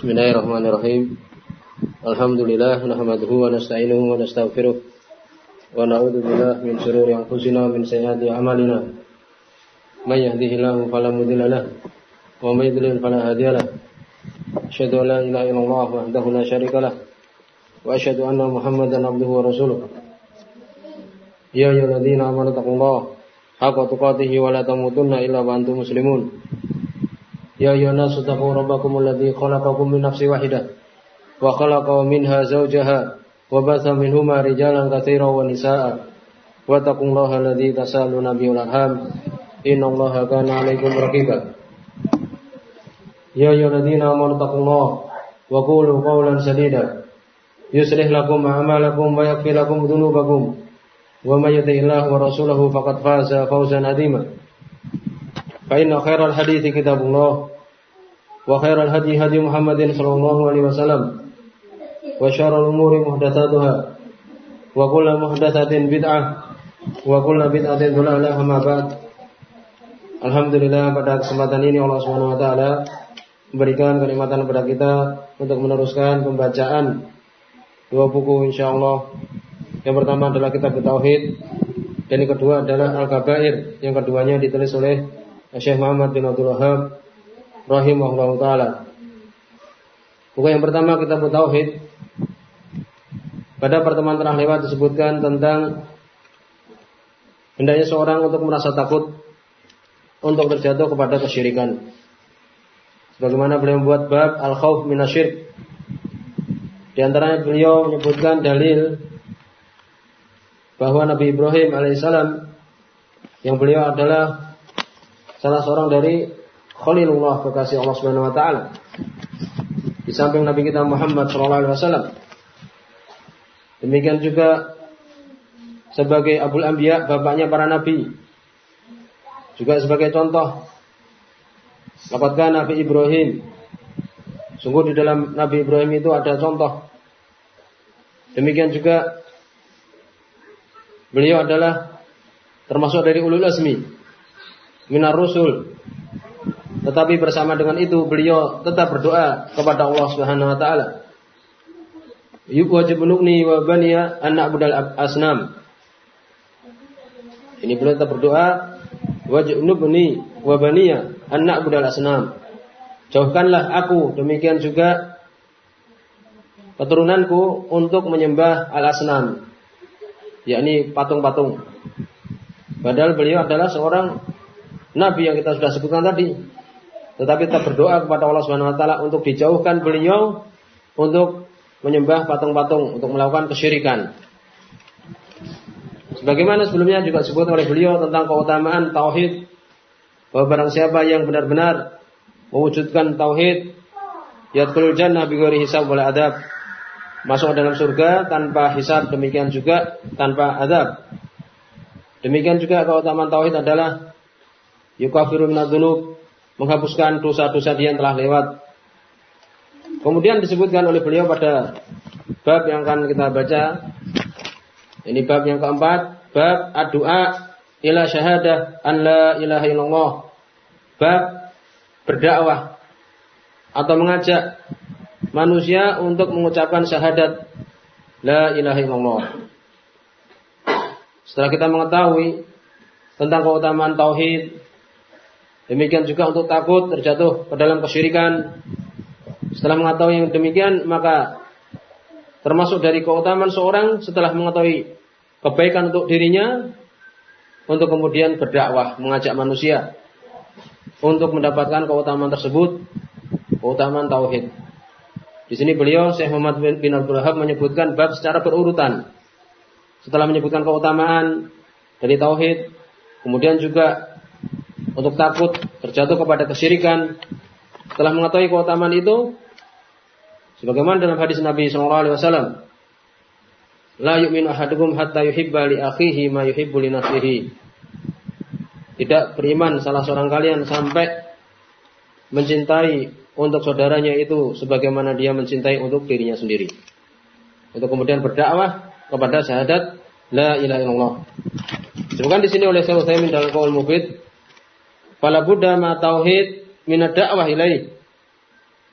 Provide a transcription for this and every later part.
Bismillahirrahmanirrahim. Alhamdulillah nahmaduhu wa nasta'inuhu wa nastaghfiruh wa na'udzu billahi min shururi anfusina wa min sayyiati a'malina. May yahdihillahu fala mudilla lahu wa may yudlil fala hadiya lahu. Asyhadu an la ilaha illallah wahdahu la syarika lahu wa asyhadu anna Muhammadan abduhu wa rasuluh. Ya ayyuhalladzina amanu taqullaha haqqa tuqatih wa la tamutunna illa wa antum muslimun. Ya ayyuhan nasu taqu rabbakum alladzi khalaqakum min nafsin wahidah wa khalaqa minha zawjaha wa batha minhuma rijalan katsiran wa nisaa'a wa taqullaha alladzi tasaaluna bihi wal arham innallaha kana 'alaikum raqiba. Ya ayyuhalladzina amanu taqullaha wa qulu qawlan sadida yuslih lakum a'malakum wa yaghfir lakum dhunubakum wa may yuti'illaha wa rasulahu faqad faza fawzan 'azima. Fa inna khairal hadithi kitabullah wa khairal hadi hadi Muhammadin sallallahu alaihi wasallam wa syarrul umuri muhdatsatuha wa kullu muhdatsatin bid'ah wa kullu bid'atin dhalalah amma ba'd. Alhamdulillah, pada kesempatan ini Allah Subhanahu wa taala memberikan kenikmatan kepada kita untuk meneruskan pembacaan dua buku insyaallah. Yang pertama adalah kitab tauhid dan yang kedua adalah Al-Kabair. Yang keduanya ditulis oleh Syekh Muhammad bin Abdul Wahhab rahimahullahu taala. Buku yang pertama kitab tauhid. Pada pertemuan terakhir lewat disebutkan tentang hendaknya seorang untuk merasa takut untuk terjatuh kepada kesyirikan. Sebagaimana beliau membuat bab al-khauf minasyirk. Di antaranya beliau menyebutkan dalil bahwa Nabi Ibrahim alaihissalam yang beliau adalah salah seorang dari Khalilullah, kekasih Allah Subhanahu wa taala. Di samping Nabi kita Muhammad sallallahu alaihi wasallam. Demikian juga sebagai Abul Anbiya, bapaknya para nabi. Juga sebagai contoh, dapatkan Nabi Ibrahim. Sungguh di dalam Nabi Ibrahim itu ada contoh. Demikian juga beliau adalah termasuk dari ulul azmi minar rusul. Tetapi bersama dengan itu beliau tetap berdoa kepada Allah Subhanahu wa taala. Wajibunni wa baniya an na'budal asnam. Ini beliau tetap berdoa, wajibunni wa baniya an na'budal asnam. Jauhkanlah aku, demikian juga keturunanku untuk menyembah al-asnam, yakni patung-patung. Padahal beliau adalah seorang nabi yang kita sudah sebutkan tadi. Tetapi kita berdoa kepada Allah Subhanahu wa taala untuk dijauhkan beliau untuk menyembah patung-patung, untuk melakukan kesyirikan. Sebagaimana sebelumnya juga disebut oleh beliau tentang keutamaan tauhid, bahwa barang siapa yang benar-benar mewujudkan tauhid, yadkhulul jannah bighairi hisab wala adab, masuk dalam surga tanpa hisab, demikian juga tanpa adab. Demikian juga keutamaan tauhid adalah yukafiru minadz-dzunub, menghapuskan dosa-dosa dia yang telah lewat. Kemudian disebutkan oleh beliau pada bab yang akan kita baca. Ini bab yang keempat, bab ad-du'a ila syahadah an la ilaha illallah. Bab berdakwah atau mengajak manusia untuk mengucapkan syahadat la ilaha illallah. Setelah kita mengetahui tentang keutamaan tauhid, demikian juga untuk takut terjatuh ke dalam kesyirikan. Setelah mengetahui yang demikian, maka termasuk dari keutamaan seorang setelah mengetahui kebaikan untuk dirinya, untuk kemudian berdakwah, mengajak manusia untuk mendapatkan keutamaan tersebut, keutamaan tauhid. Di sini beliau Syekh Muhammad bin Abdul Wahhab menyebutkan bab secara berurutan. Setelah menyebutkan keutamaan dari tauhid, kemudian juga untuk takut terjatuh kepada kesyirikan. Setelah mengetahui keutamaan itu, sebagaimana dalam hadis Nabi sallallahu alaihi wasallam, la yu'minu ahadukum hatta yuhibba li akhihi ma yuhibbu li nafsihi. Tidak beriman salah seorang kalian sampai mencintai untuk saudaranya itu sebagaimana dia mencintai untuk dirinya sendiri. Untuk kemudian berdakwah kepada syahadat la ilaha illallah. Disebutkan di sini oleh Syekh Utsaimin dalam Qaul Mufid, fala budda ma tauhid min ad-da'wah ilaih.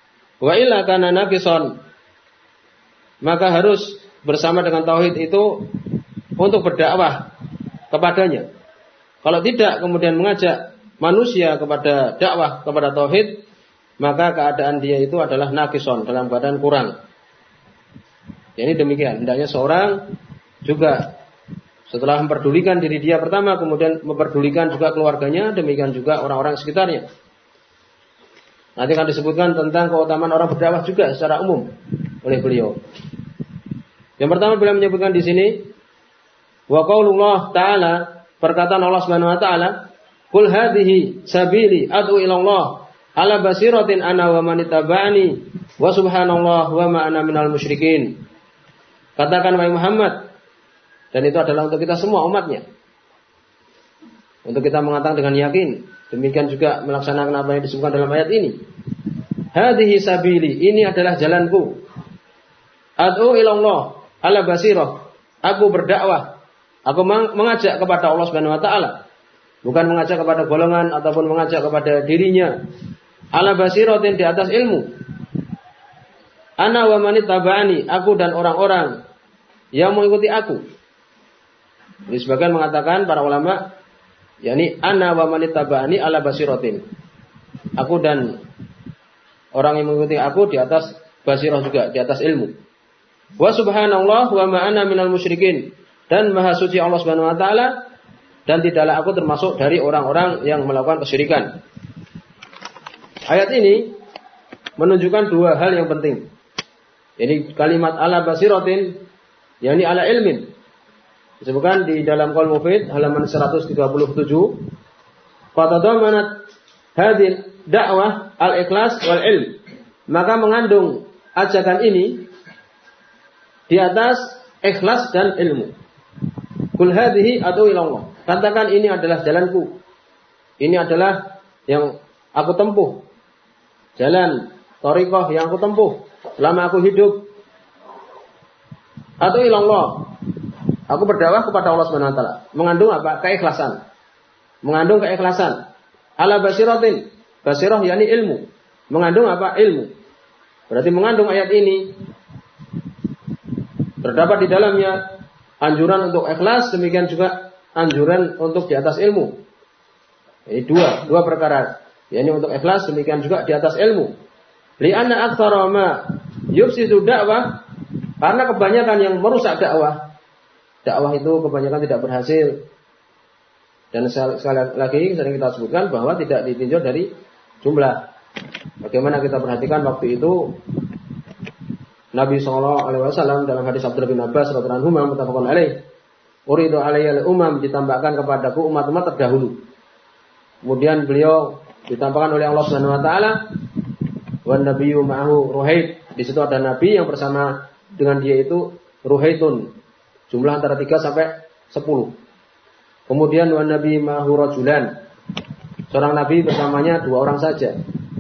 Wa illa kana naqison. Maka harus bersama dengan tauhid itu untuk berdakwah kepadanya. Kalau tidak kemudian mengajak manusia kepada dakwah kepada tauhid, maka keadaan dia itu adalah naqison, dalam keadaan kurang. Jadi demikian, hendaknya seorang juga setelah memperdulikan diri dia pertama, kemudian memperdulikan juga keluarganya, demikian juga orang-orang sekitarnya. Nanti akan disebutkan tentang keutamaan orang berdakwah juga secara umum oleh beliau. Yang pertama beliau menyebutkan di sini, wa qaulullah ta'ala, perkataan Allah Subhanahu wa taala, qul hadhihi sabili ad'u ila Allah ala basiratin ana wa man ittaba'ani wa subhanallah wa ma ana minal musyrikin. Katakan wahai Muhammad, dan itu adalah untuk kita semua umatnya, untuk kita mengatakan dengan yakin, demikian juga melaksanakan apa yang disebutkan dalam ayat ini. Hadhihi sabili, ini adalah jalanku. Ad'u ila Allah ala basirah, aku berdakwah, aku mengajak kepada Allah Subhanahu wa taala, bukan mengajak kepada golongan ataupun mengajak kepada dirinya. Ala basiratin, di atas ilmu. Ana wa man ittaba'ani, aku dan orang-orang yang mengikuti aku. Ini sebagian mengatakan para ulama, yakni ana wa man ittaba'ani ala basiratin. Aku dan orang yang mengikuti aku di atas basirah juga, di atas ilmu. Wa subhanallah wa ma ana minal musyrikin, dan maha suci Allah Subhanahu wa taala, dan tidaklah aku termasuk dari orang-orang yang melakukan kesyirikan. Ayat ini menunjukkan dua hal yang penting. Jadi kalimat ala basiratin, yakni ala ilmin, disebutkan di dalam Qaul Mufid halaman 137. Qatadamanat hadil dakwah al-ikhlas wal ilm, maka mengandung ajakan ini di atas ikhlas dan ilmu. Qul hadhihi ad'u ila Allah, katakan ini adalah jalanku, ini adalah yang aku tempuh, jalan thariqah yang aku tempuh selama aku hidup. Ad'u ila Allah, aku berdakwah kepada Allah Subhanahu wa taala. Mengandung apa? Keikhlasan. Mengandung keikhlasan. Ala basiratin, basirah yakni ilmu. Mengandung apa? Ilmu. Berarti mengandung ayat ini terdapat di dalamnya anjuran untuk ikhlas, demikian juga anjuran untuk di atas ilmu. Ini dua perkara. yakni untuk ikhlas, demikian juga di atas ilmu. Li'anna aktsara ma yufsidu dakwah, karena kebanyakan yang merusak dakwah itu kebanyakan tidak berhasil. Dan sekali lagi sering kita sebutkan bahwa tidak ditinjau dari jumlah. Bagaimana kita perhatikan waktu itu Nabi SAW dalam hadis Abdullah bin Abbas radhiyallahu anhu muttafaqun alaih, uridu alayya al-umam, ditambahkan kepadaku umat-umat terdahulu. Kemudian beliau ditampakkan oleh Allah Subhanahu wa taala, wan nabiyyu ma'ahu ruhaid. Di situ ada nabi yang bersama dengan dia itu ruhaitun, jumlah antara 3 sampai 10. Kemudian wan nabi ma'ahu rajulan, seorang nabi bersamanya 2 orang saja.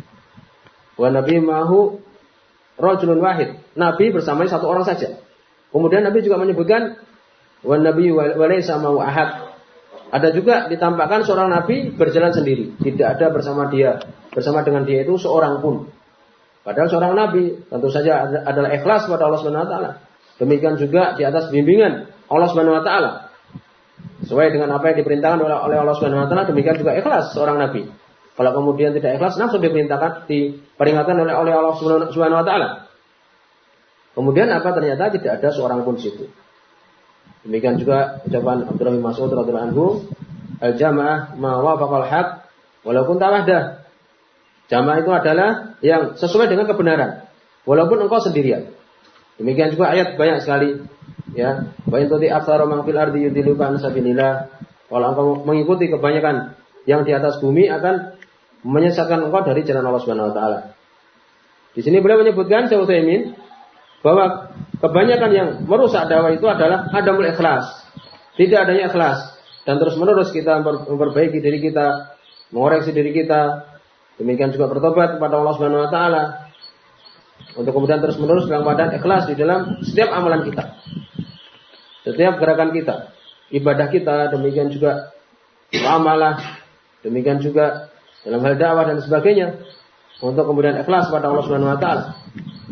Wan nabi ma'ahu rajulun wahid, nabi bersamanya 1 orang saja. Kemudian nabi juga menyebutkan wan nabi wa laysa ma'ahu ahad. Ada juga ditampakkan seorang nabi berjalan sendiri, tidak ada bersama dengan dia itu seorang pun. Padahal seorang nabi tentu saja adalah ikhlas kepada Allah Subhanahu wa taala. Demikian juga di atas bimbingan Allah Subhanahu wa taala. Sesuai dengan apa yang diperintahkan oleh Allah Subhanahu wa taala, demikian juga ikhlas seorang nabi. Kalau kemudian tidak ikhlas, langsung diperingatkan oleh Allah Subhanahu wa taala. Kemudian apa, ternyata tidak ada seorang pun di situ. Demikian juga ucapan Abdullah bin Mas'ud radhiyallahu anhu, al-jamaah ma wafaqal haq walaupun tawahdah. Jamaah itu adalah yang sesuai dengan kebenaran walaupun engkau sendirian. Demikian juga ayat banyak sekali, ya. Wa in tuti aktsara man fil ardi yudilluka an sabilillah. Kalau engkau mengikuti kebanyakan yang di atas bumi akan menyesatkan engkau dari jalan Allah Subhanahu wa taala. Di sini beliau menyebutkan Syekh Utsaimin bahwa kebanyakan yang merusak dakwah itu adalah adamul ikhlas. Tidak adanya ikhlas, dan terus-menerus kita memperbaiki diri kita, mengoreksi diri kita. Demikian juga bertobat kepada Allah Subhanahu wa taala. Untuk kemudian terus-menerus dalam keadaan ikhlas di dalam setiap amalan kita. Setiap gerakan kita, ibadah kita, demikian juga amalah, demikian juga dalam hal dakwah dan sebagainya, untuk kemudian ikhlas pada Allah Subhanahu wa taala.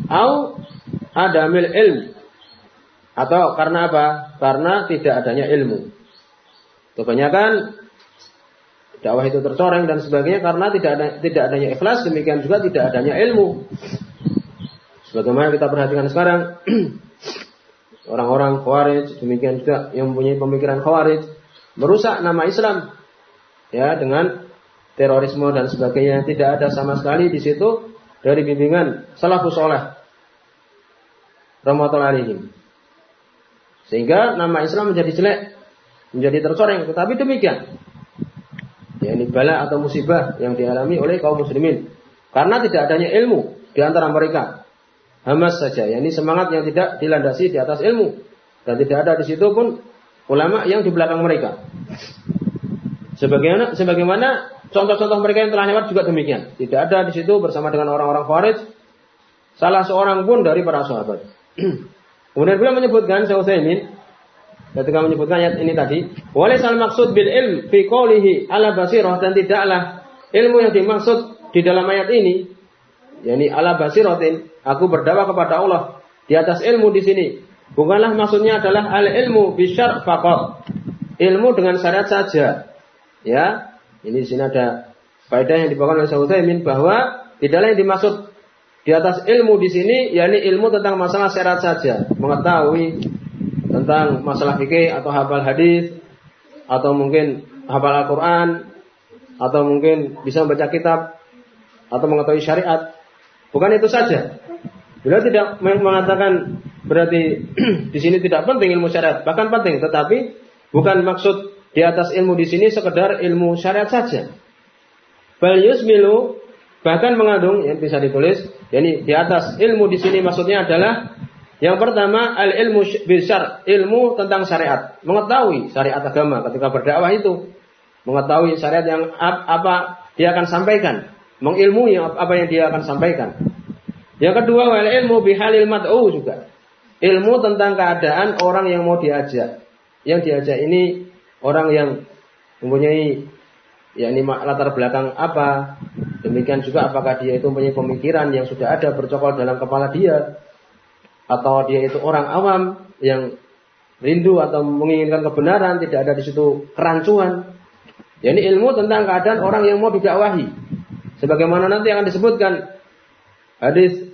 Au adamil ilm. Atau karena apa? Karena tidak adanya ilmu. Kebanyakan dakwah itu tercoreng dan sebagainya karena tidak adanya ikhlas, demikian juga tidak adanya ilmu. Sebagaimana kita perhatikan sekarang orang-orang Khawarij, demikian juga yang mempunyai pemikiran Khawarij, merusak nama Islam ya dengan terorisme dan sebagainya. Tidak ada sama sekali di situ dari bimbingan salafus saleh rahmatullahi alaihim. Sehingga nama Islam menjadi jelek, menjadi tercoreng. Tetapi demikian, ya ini bala atau musibah yang dialami oleh kaum muslimin karena tidak adanya ilmu di antara mereka. Hamas saja, ya ini semangat yang tidak dilandasi di atas ilmu dan tidak ada di situ pun ulama yang di belakang mereka. Sebagaimana contoh-contoh mereka yang telah lewat juga demikian. Tidak ada di situ bersama dengan orang-orang Khawarij salah seorang pun dari para sahabat. Kemudian beliau menyebutkan Syekh Utsaimin ketika menyebutkan ayat ini tadi, walaisal maksud bil ilm fi qoulihi ala basirah, dan tidaklah ilmu yang dimaksud di dalam ayat ini, yakni ala basiratin, aku berdakwah kepada Allah di atas ilmu di sini. Bukanlah maksudnya adalah al ilmu bi syar' faqat. Ilmu dengan syariat saja. Ya, ini di sini ada faedah yang dibawakan oleh Syekh Utsaimin bahwa tidaklah yang dimaksud di atas ilmu di sini yakni ilmu tentang masalah syariat saja, mengetahui tentang masalah fikih atau hafal hadis atau mungkin hafal Al-Qur'an atau mungkin bisa membaca kitab atau mengetahui syariat. Bukan itu saja. Beliau tidak mengatakan berarti di sini tidak penting ilmu syariat, bahkan penting, tetapi bukan maksud di atas ilmu di sini sekedar ilmu syariat saja. Bal yusmilu, bahkan mengandung yang bisa ditulis, yakni di atas ilmu di sini maksudnya adalah yang pertama al-ilmu bisyar, ilmu tentang syariat, mengetahui syariat agama ketika berdakwah itu, mengetahui syariat yang apa dia akan sampaikan, mengilmui apa yang dia akan sampaikan. Yang kedua wal ilmu bihalil mad'u, juga ilmu tentang keadaan orang yang mau diajak. Yang diajak ini orang yang mempunyai yakni latar belakang apa, demikian juga apakah dia itu mempunyai pemikiran yang sudah ada bercokol dalam kepala dia, atau dia itu orang awam yang rindu atau menginginkan kebenaran, tidak ada di situ kerancuan. Yani ilmu tentang keadaan orang yang mau didakwahi. Sebagaimana nanti akan disebutkan hadis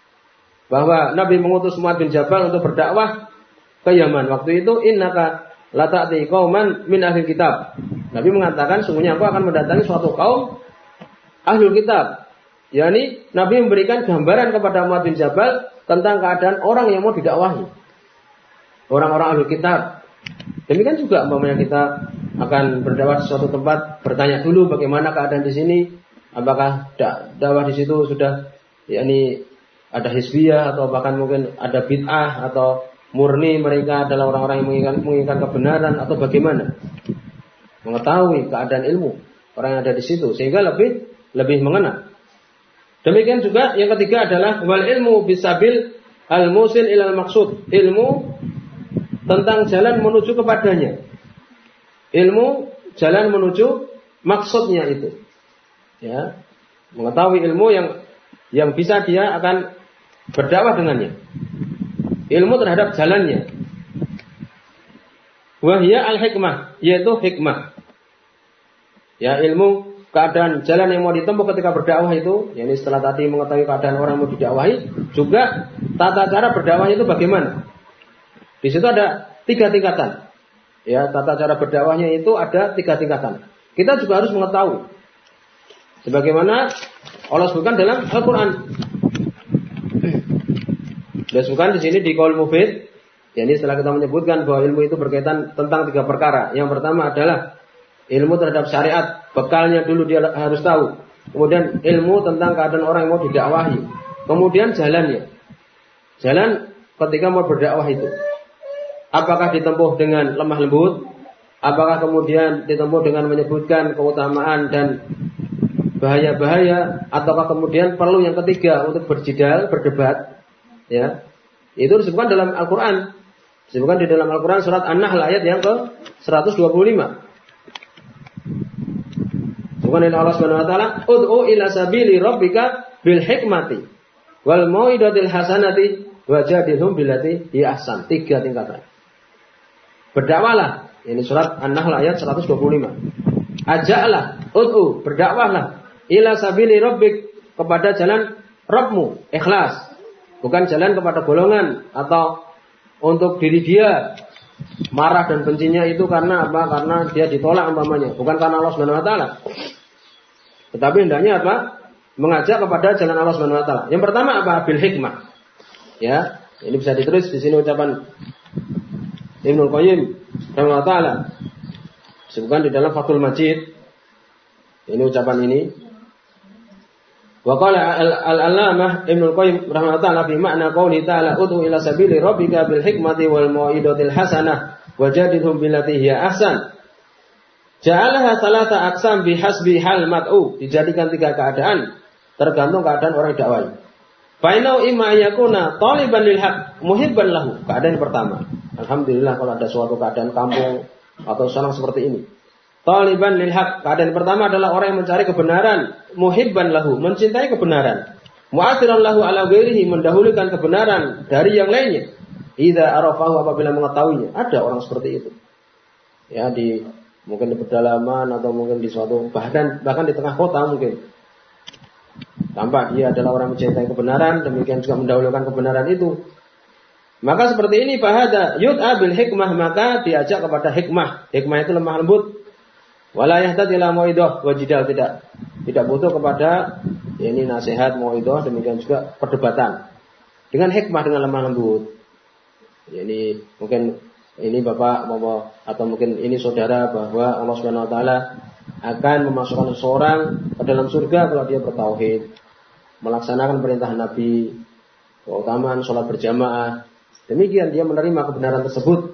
bahwa Nabi mengutus Mu'adz bin Jabal untuk berdakwah ke Yaman. Waktu itu innaka la ta'ti qauman min ahli kitab. Nabi mengatakan sungguhnya aku akan mendatangi suatu kaum ahlul kitab. Yani Nabi memberikan gambaran kepada Mu'adz bin Jabal tentang keadaan orang yang mau didakwahi, orang-orang ahlul kitab. Demikian juga umpamanya kita akan berdakwah di suatu tempat, bertanya dulu bagaimana keadaan di sini, apakah dakwah di situ sudah yakni ada hizbiyah atau bahkan mungkin ada bid'ah atau murni mereka adalah orang-orang yang menginginkan kebenaran atau bagaimana. Mengetahui keadaan ilmu orang yang ada di situ sehingga lebih mengena. Demikian juga yang ketiga adalah wal ilmu bisabil al-musil ilal maksud, ilmu tentang jalan menuju kepadanya, ilmu jalan menuju maksudnya itu, ya, mengetahui ilmu yang bisa dia akan berdakwah dengannya, ilmu terhadap jalannya. Wahya al-hikmah, yaitu hikmah, ya, ilmu keadaan jalan yang mau ditempuh ketika berdakwah itu, yakni setelah tadi mengetahui keadaan orang yang mau didakwahi, juga tata cara berdakwah itu bagaimana. Di situ ada 3 tingkatan. Ya, tata cara berdakwahnya itu ada 3 tingkatan. Kita juga harus mengetahui. Sebagaimana Allah sebutkan dalam Al-Qur'an. Disebutkan di sini di Qaul Mufid, yakni setelah kita menyebutkan bahwa ilmu itu berkaitan tentang 3 perkara. Yang pertama adalah ilmu terhadap syariat, bekalnya dulu dia harus tahu. Kemudian ilmu tentang keadaan orang yang mau didakwahi. Kemudian jalannya. Jalan ketika mau berdakwah itu. Apakah ditempuh dengan lemah lembut? Apakah kemudian ditempuh dengan menyebutkan keutamaan dan bahaya-bahaya? Ataukah kemudian perlu yang ketiga untuk berjidal, berdebat? Ya. Itu disebutkan dalam Al-Quran. Disebutkan di dalam Al-Quran surat An-Nahl ayat yang ke-125. Bukan oleh Allah Subhanahu wa taala, ud'u ila sabili rabbika bil hikmati wal mau'idatil hasanati wajadilhum billati hi ahsan. 3 tingkatan. Berdakwalah. Ini surat An-Nahl ayat 125. Ajaklah, ud'u, berdakwahlah ila sabili rabbik, kepada jalan Rabbmu, ikhlas. Bukan jalan kepada golongan atau untuk diri dia. Marah dan bencinya itu karena apa? Karena dia ditolak umpamanya, bukan karena Allah Subhanahu wa taala. Tetapi hendaknya apa? Mengajak kepada jalan Allah Subhanahu wa taala. Yang pertama apa? Bil hikmah. Ya, ini bisa ditulis di sini ucapan Ibnul Qayyim rahimahullah taala. Disebutkan di dalam Fathul Majid. Ini ucapan ini. Wa qala al-allamah Ibnul Qayyim rahimahullah taala fi makna qouli ta'ala ud'u ila sabili rabbika bil hikmati wal mau'idatil hasanah wajadilhum billati hiya ahsan. Ja'alaha salasa aqsam bihasbi hal mad'u. Dijadikan 3 keadaan tergantung keadaan orang dakwah. Fa inau imma yakuna taliban lil haq muhibban lahu. Keadaan yang pertama. Alhamdulillah kalau ada suatu keadaan kampung atau sana seperti ini. Taliban lil haq. Keadaan pertama adalah orang yang mencari kebenaran, muhibban lahu, mencintai kebenaran. Mu'athiran lahu ala ghairihi, mendahulukan kebenaran dari yang lainnya. Idza arafahu, apabila mengetahuinya. Ada orang seperti itu. Ya, mungkin di pedalaman atau mungkin di suatu bahkan di tengah kota mungkin. Tampak dia adalah orang mencintai kebenaran, demikian juga mendahulukan kebenaran itu. Maka seperti ini fahada yud'a bil hikmah, maka diajak kepada hikmah. Hikmah itu lemah lembut. Wala yahtad ila mau'idah wa jidal, tidak butuh kepada ini nasihat, mau'idah, demikian juga perdebatan. Dengan hikmah, dengan lemah lembut. Ini mungkin ini Bapak atau mungkin ini saudara bahwa Allah Subhanahu wa taala akan memasukkan seseorang ke dalam surga kalau dia bertauhid, melaksanakan perintah Nabi, keutamaan salat berjamaah. Demikian dia menerima kebenaran tersebut.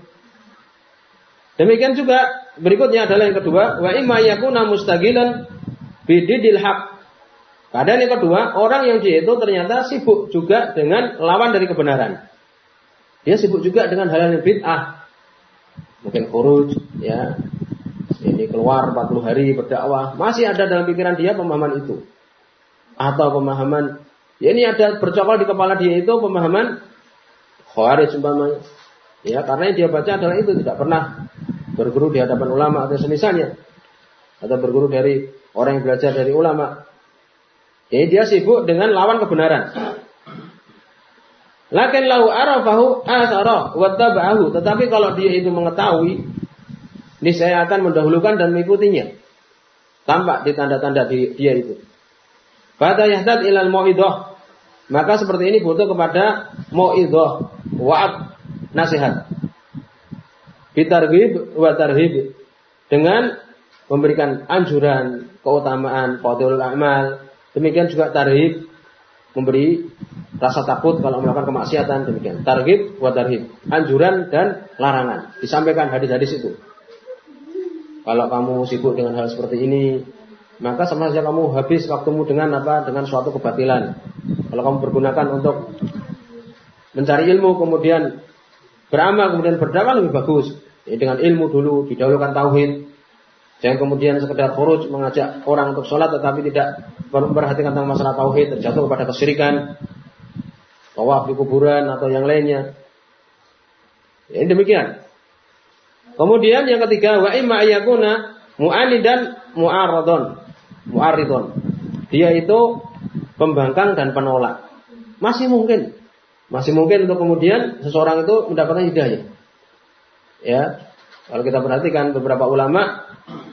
Demikian juga berikutnya adalah yang kedua, wa imma yakuna mustagilan bididil haq. Keadaan yang kedua, orang yang dia itu ternyata sibuk juga dengan lawan dari kebenaran. Dia sibuk juga dengan hal-hal yang bid'ah. Mungkin khuruj, ya. Ini keluar 40 hari berdakwah, masih ada dalam pikiran dia pemahaman itu. Atau pemahaman, ya ini ada bercokol di kepala dia itu pemahaman Khawarij umpamanya. Ya, karena yang dia baca adalah itu, tidak pernah berguru di hadapan ulama atau semisalnya. Atau berguru dari orang yang belajar dari ulama. Jadi dia sibuk dengan lawan kebenaran. Lakin lau arafahu athara wattaba'ahu. Tetapi kalau dia itu mengetahui, niscaya akan mendahulukan dan mengikutinya. Tampak di tanda-tanda dia itu. Fata yahtad ilal mau'idah. Maka seperti ini butuh kepada mau'idah, wa'ad, nasihat. Bitarghib wa tarhib, dengan memberikan anjuran, keutamaan, fadhilul a'mal. Demikian juga tarhib, memberi rasa takut kalau melakukan kemaksiatan. Demikian targhib wa tarhib, anjuran dan larangan. Disampaikan hadis-hadis itu. Kalau kamu sibuk dengan hal seperti ini, maka sama saja kamu habis waktumu dengan apa? Dengan suatu kebatilan. Kalau kamu bergunakan untuk mencari ilmu, kemudian beramal, kemudian berdakwah, lebih bagus. Ya, dengan ilmu dulu, didahulukan tauhid. Jangan kemudian sekedar khuruj mengajak orang untuk sholat, tetapi tidak memperhatikan tentang masalah tauhid, terjatuh kepada kesyirikan, tawaf di kuburan atau yang lainnya. Ya, demikian. Kemudian yang ketiga, wa imma ayyakuna mu'anidan mu'arridun. Dia itu pembangkang dan penolak. Masih mungkin untuk kemudian seseorang itu mendapatkan hidayah. Ya, kalau kita perhatikan beberapa ulama,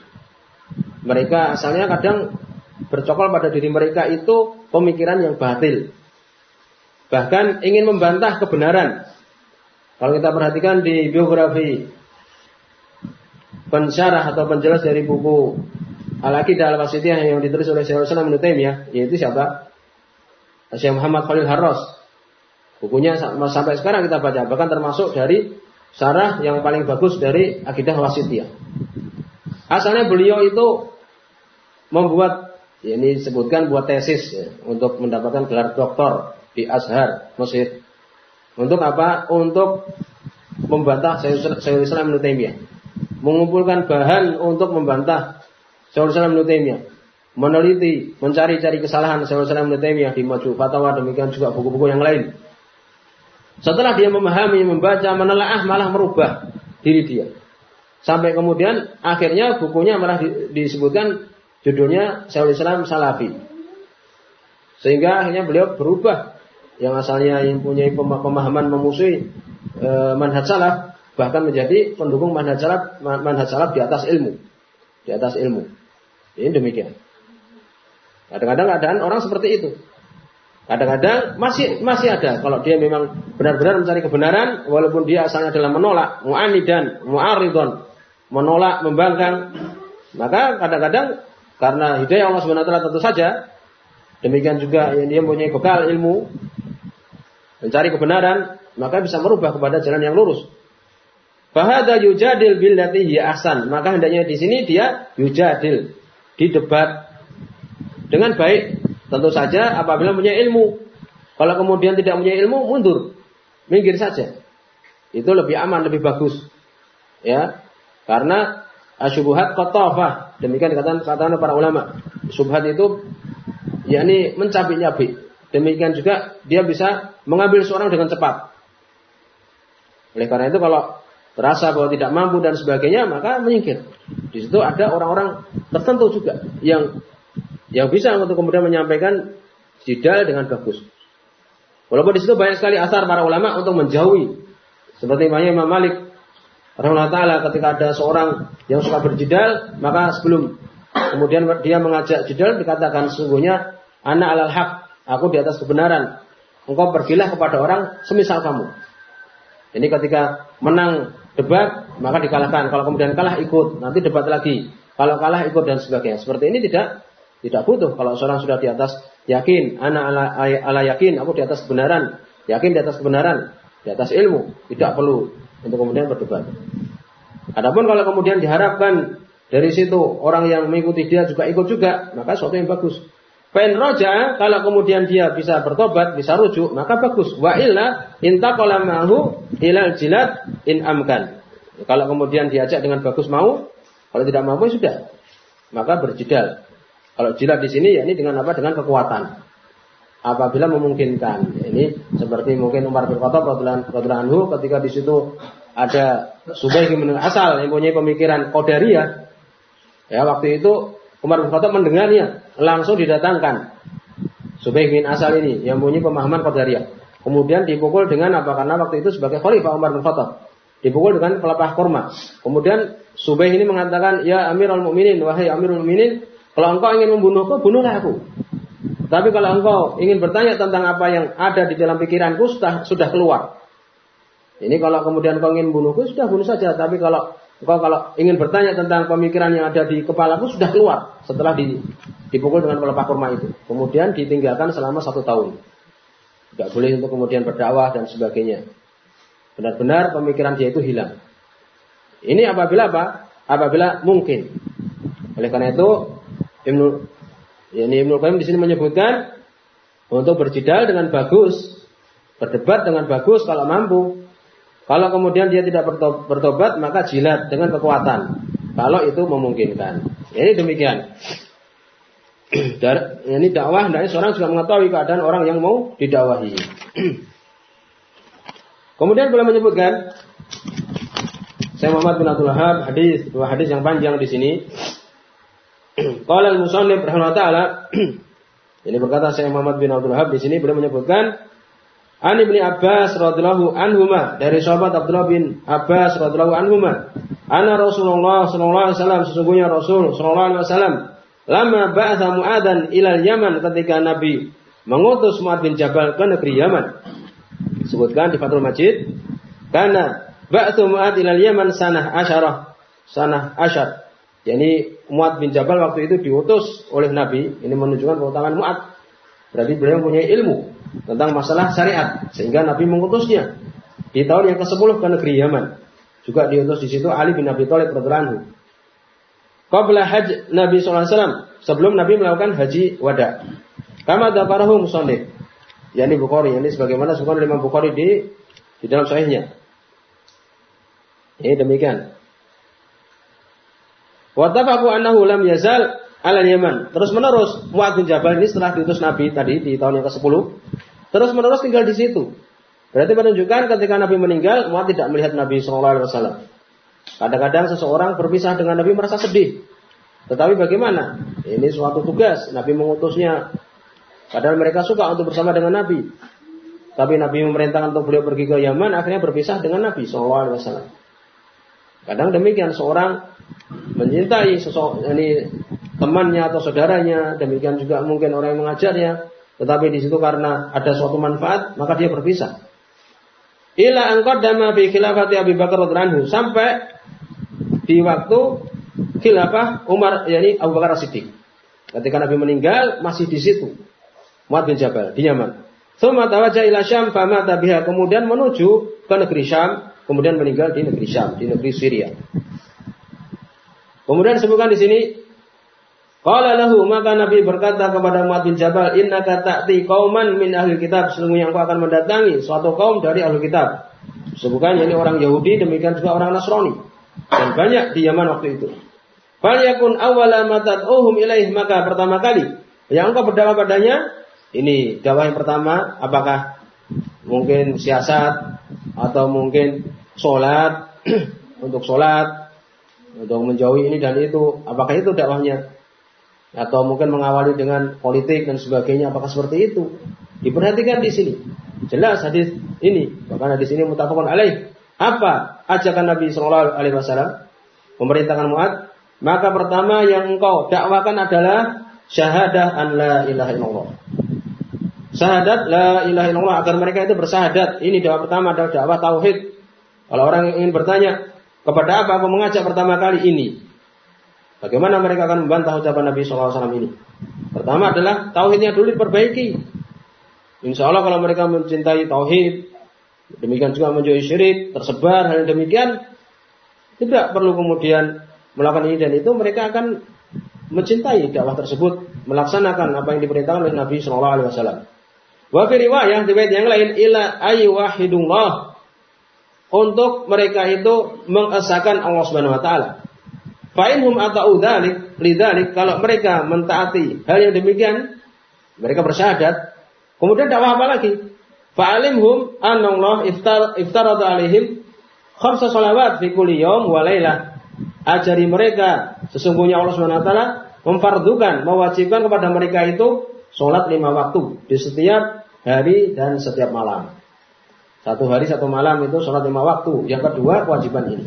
mereka asalnya kadang bercokol pada diri mereka itu pemikiran yang batil. Bahkan ingin membantah kebenaran. Kalau kita perhatikan di biografi pensyarah atau penjelas dari buku Al-Aqidah Al-Wasithiyah yang ditulis oleh Syekhul Islam Ibnu Taimiyah, yaitu siapa? Syekh Muhammad Khalil Harras. Bukunya sampai sekarang kita baca, bahkan termasuk dari syarah yang paling bagus dari Aqidah Wasithiyah. Asalnya beliau itu membuat, ya ini disebutkan buat tesis ya, untuk mendapatkan gelar doktor di Azhar, Mesir. Untuk apa? Untuk membantah Syekhul Islam Ibnu Taimiyah. Mengumpulkan bahan untuk membantah Syekhul Islam Ibnu Taimiyah. meneliti, mencari-cari kesalahan Syekhul Islam Ibnu Taimiyah di Majmu' Fatawa, demikian juga buku-buku yang lain. Setelah dia memahami, membaca, menelaah, malah merubah diri dia. Sampai kemudian akhirnya bukunya malah disebutkan judulnya Syekhul Islam Salafi. Sehingga akhirnya beliau berubah, yang asalnya yang punya pemahaman memusuhi manhaj salaf, bahkan menjadi pendukung manhaj salaf di atas ilmu. Ini demikian. Kadang-kadang keadaan orang seperti itu. Kadang-kadang masih ada, kalau dia memang benar-benar mencari kebenaran, walaupun dia asalnya adalah menolak, mu'anidan, mu'aridon, menolak, membangkang, maka kadang-kadang karena hidayah Allah Subhanahu wa taala tentu saja, demikian juga yang dia mempunyai bekal ilmu, mencari kebenaran, maka bisa merubah kepada jalan yang lurus. Fahada yujadil billati hiya ahsan, maka hendaknya di sini dia yujadil, didebat dengan baik. Tentu saja apabila punya ilmu. Kalau kemudian tidak punya ilmu, mundur, minggir saja. Itu lebih aman, lebih bagus. Ya, karena asyubuhat qatafah, demikian dikatakan para ulama. Syubhat itu yakni mencabik-cabik. Demikian juga dia bisa mengambil seorang dengan cepat. Oleh karena itu kalau terasa bahwa tidak mampu dan sebagainya, maka menyingkir. Di situ ada orang-orang tertentu juga yang bisa untuk kemudian menyampaikan jidal dengan bagus. Walaupun di situ banyak sekali asar para ulama untuk menjauhi. Seperti Imam Malik rahimahullah taala, ketika ada seorang yang suka berjidal, maka sebelum kemudian dia mengajak jidal dikatakan sungguhnya ana alal haq, aku di atas kebenaran. Engkau pergilah kepada orang semisal kamu. Ini ketika menang debat maka dikalahkan. Kalau kemudian kalah ikut, nanti debat lagi. Kalau kalah ikut dan sebagainya. Seperti ini tidak butuh. Kalau seorang sudah di atas yakin, ana ala yakin, aku di atas kebenaran, yakin di atas kebenaran, di atas ilmu, tidak perlu untuk kemudian berdebat. Adapun kalau kemudian diharapkan dari situ orang yang mengikuti dia juga ikut juga, maka sesuatu yang bagus. Fen roja, kalau kemudian dia bisa bertobat, bisa rujuk, maka bagus. Wa illa intaqala ma'hu ilal jilad in amkan. Kalau kemudian diajak dengan bagus mau, kalau tidak mampu sudah, maka berjidal. Kalau jilad di sini ya ini dengan apa? Dengan kekuatan. Apabila memungkinkan. Ini seperti mungkin Umar bin Khattab radhiyallahu anhu ketika di situ ada Subaih bin Asal yang punya pemikiran Qadariyah. Ya, waktu itu Umar bin Khattab mendengarnya, langsung didatangkan Subaih bin Asal ini yang punya pemahaman Qadariyah. Kemudian dipukul dengan apa? Karena waktu itu sebagai khalifah Umar bin Khattab. Dipukul dengan pelepah kurma. Kemudian Subaih ini mengatakan, "Ya Amirul Mukminin, wahai Amirul Mukminin, kalau engkau ingin membunuhku, bunuhlah aku. Tapi kalau engkau ingin bertanya tentang apa yang ada di dalam pikiranku, sudah keluar. Ini kalau kemudian engkau ingin membunuhku, sudah bunuh saja. Tapi kalau engkau ingin bertanya tentang pemikiran yang ada di kepalaku, sudah keluar setelah dipukul dengan pelepah kurma itu. Kemudian ditinggalkan selama 1 tahun. Tidak boleh untuk kemudian berdakwah dan sebagainya. Benar-benar pemikiran dia itu hilang. Ini apabila apa? Apabila mungkin. Oleh karena itu Ibnu Qayyim di sini menyebutkan untuk berjidal dengan bagus, berdebat dengan bagus kalau mampu. Kalau kemudian dia tidak bertobat, maka jilad dengan kekuatan. Kalau itu memungkinkan. Ini demikian. Ini dakwah, hendaknya seorang juga mengetahui keadaan orang yang mau didakwahi. Kemudian boleh menyebutkan Syekh Muhammad bin Abdul Wahhab dua hadis yang panjang di sini. Qala al-musannif rahimahullah taala, ini berkata Syekh Muhammad bin Abdul Wahhab di sini beliau menyebutkan An Ibnu Abbas radhiyallahu anhuma, dari sahabat Abdullah bin Abbas radhiyallahu anhuma, anna Rasulullah sallallahu alaihi wasallam, sesungguhnya Rasul sallallahu alaihi wasallam lama ba'atha Mu'adzan ilal Yaman, ketika Nabi mengutus Mu'adz bin Jabal ke negeri Yaman. Disebutkan di Fathul Majid, karena ba'athu Mu'adz ilal Yaman sanah asyar. Yani Mu'adz bin Jabal waktu itu diutus oleh Nabi. Ini menunjukkan keutamaan Mu'adz. Berarti beliau mempunyai ilmu tentang masalah syariat, sehingga Nabi mengutusnya di tahun yang ke-10 ke negeri Yaman. Juga diutus di situ Ali bin Abi Thalib radhiyallahu anhu. Qabla hajj Nabi sallallahu alaihi wasallam, sebelum Nabi melakukan haji wada. Kama dzakarahu musannif, yakni Bukhari, ini sebagaimana disebutkan oleh Imam Bukhari di dalam sahihnya. Ini demikian. Wa tafaqu annahu lam yazal al-Yaman. Terus menerus Mu'adz bin Jabal ini setelah diutus Nabi tadi di tahun yang ke-10, terus menerus tinggal di situ. Berarti menunjukkan ketika Nabi meninggal, Mu'adz tidak melihat Nabi sallallahu alaihi wasallam. Kadang-kadang seseorang berpisah dengan Nabi merasa sedih. Tetapi bagaimana? Ini suatu tugas, Nabi mengutusnya. Padahal mereka suka untuk bersama dengan Nabi. Tapi Nabi memerintahkan untuk beliau pergi ke Yaman, akhirnya berpisah dengan Nabi sallallahu alaihi wasallam. Kadang demikian seorang mencintai temannya atau saudaranya, demikian juga mungkin orang yang mengajarnya, tetapi di situ karena ada suatu manfaat, maka dia berpisah. Ila an qaddama fi khilafati Abi Bakar radhiyallahu anhu, sampai di waktu khilafah Umar, yakni Abu Bakar As-Siddiq. Ketika Nabi meninggal masih di situ. Mu'adz bin Jabal di Yaman. Tsumma tawajjaha ila Syam famata biha, kemudian menuju ke negeri Syam, kemudian meninggal di negeri Syam, di negeri Syria. Kemudian disebutkan di sini, qala lahu, maka Nabi berkata kepada Mu'adz bin Jabal, innaka ta'ti qauman min ahli kitab, sesungguhnya engkau akan mendatangi suatu kaum dari ahli kitab. Disebutkan ini orang Yahudi, demikian juga orang Nasrani, dan banyak di Yaman waktu itu. Falyakun awwala ma tad'uhum ilaih, maka pertama kali yang engkau berdakwah padanya, ini dakwah yang pertama, apakah mungkin siasat atau mungkin sholat untuk sholat, untuk menjauhi ini dan itu, apakah itu dakwahnya? Atau mungkin mengawali dengan politik dan sebagainya, apakah seperti itu? Diperhatikan di sini. Jelas hadis ini, bahkan hadis ini muttafaqun alaih. Apa ajakan Nabi sallallahu alaihi wasallam? Memerintahkan Mu'adz, maka pertama yang engkau dakwakan adalah syahadah an la ilaha illallah. Syahadat la ilaha illallah, agar mereka itu bersyahadat. Ini dakwah pertama adalah dakwah tauhid. Kalau orang yang ingin bertanya, kepada apa aku mengajak pertama kali ini? Bagaimana mereka akan membantah ucapan Nabi SAW ini? Pertama adalah tauhidnya dulu diperbaiki. Insya Allah kalau mereka mencintai tauhid, demikian juga menjauhi syirik, tersebar hal yang demikian, tidak perlu kemudian melakukan ini dan itu, mereka akan mencintai dakwah tersebut, melaksanakan apa yang diperintahkan oleh Nabi SAW. Wa fi riwayah yang lain, ila ayyuhidullah, untuk mereka itu mengesahkan Allah Subhanahu wa taala. Fa inhum ata'u dzalik lidzalik, kalau mereka mentaati hal yang demikian, mereka bersyahadat. Kemudian dakwah apa lagi? Fa alimhum anna Allah iftarada alaihim khamsa shalawat fi kulli yaum wa lailah. Ajari mereka sesungguhnya Allah Subhanahu wa taala memfardukan, mewajibkan kepada mereka itu salat 5 waktu di setiap hari dan setiap malam. 1 hari 1 malam itu salat 5 waktu. Yang kedua kewajiban ini.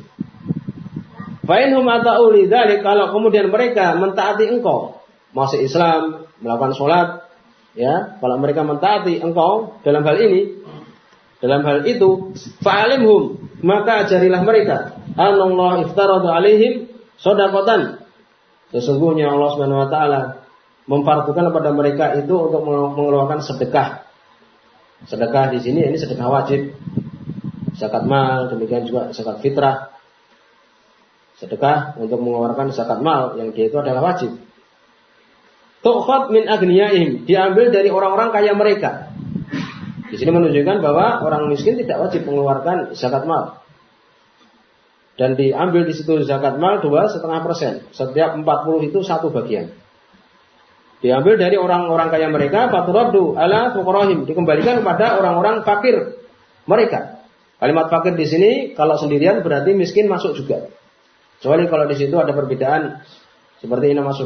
Fa inhum ata'u lidzalik, kalau kemudian mereka mentaati engkau, masuk Islam, melakukan salat, ya, kalau mereka mentaati engkau dalam hal ini, dalam hal itu, fa'alimhum, maka ajarilah mereka, anallahu iftarada alaihim shadaqatan, sesungguhnya Allah Subhanahu wa taala memfardukan kepada mereka itu untuk mengeluarkan sedekah. Sedekah di sini ini sedekah wajib, zakat mal, demikian juga zakat fitrah. Sedekah untuk mengeluarkan zakat mal yang dia itu adalah wajib. Tu'khad min agniyaihim, diambil dari orang-orang kaya mereka. Di sini menunjukkan bahwa orang miskin tidak wajib mengeluarkan zakat mal. Dan diambil di situ zakat mal 2,5%. Setiap 40 itu 1 bagian. Diambil dari orang-orang kaya mereka, faturaddu ala fuqarahim, dikembalikan kepada orang-orang fakir mereka. Kalimat fakir di sini kalau sendirian berarti miskin masuk juga. Kecuali kalau di situ ada perbedaan seperti innama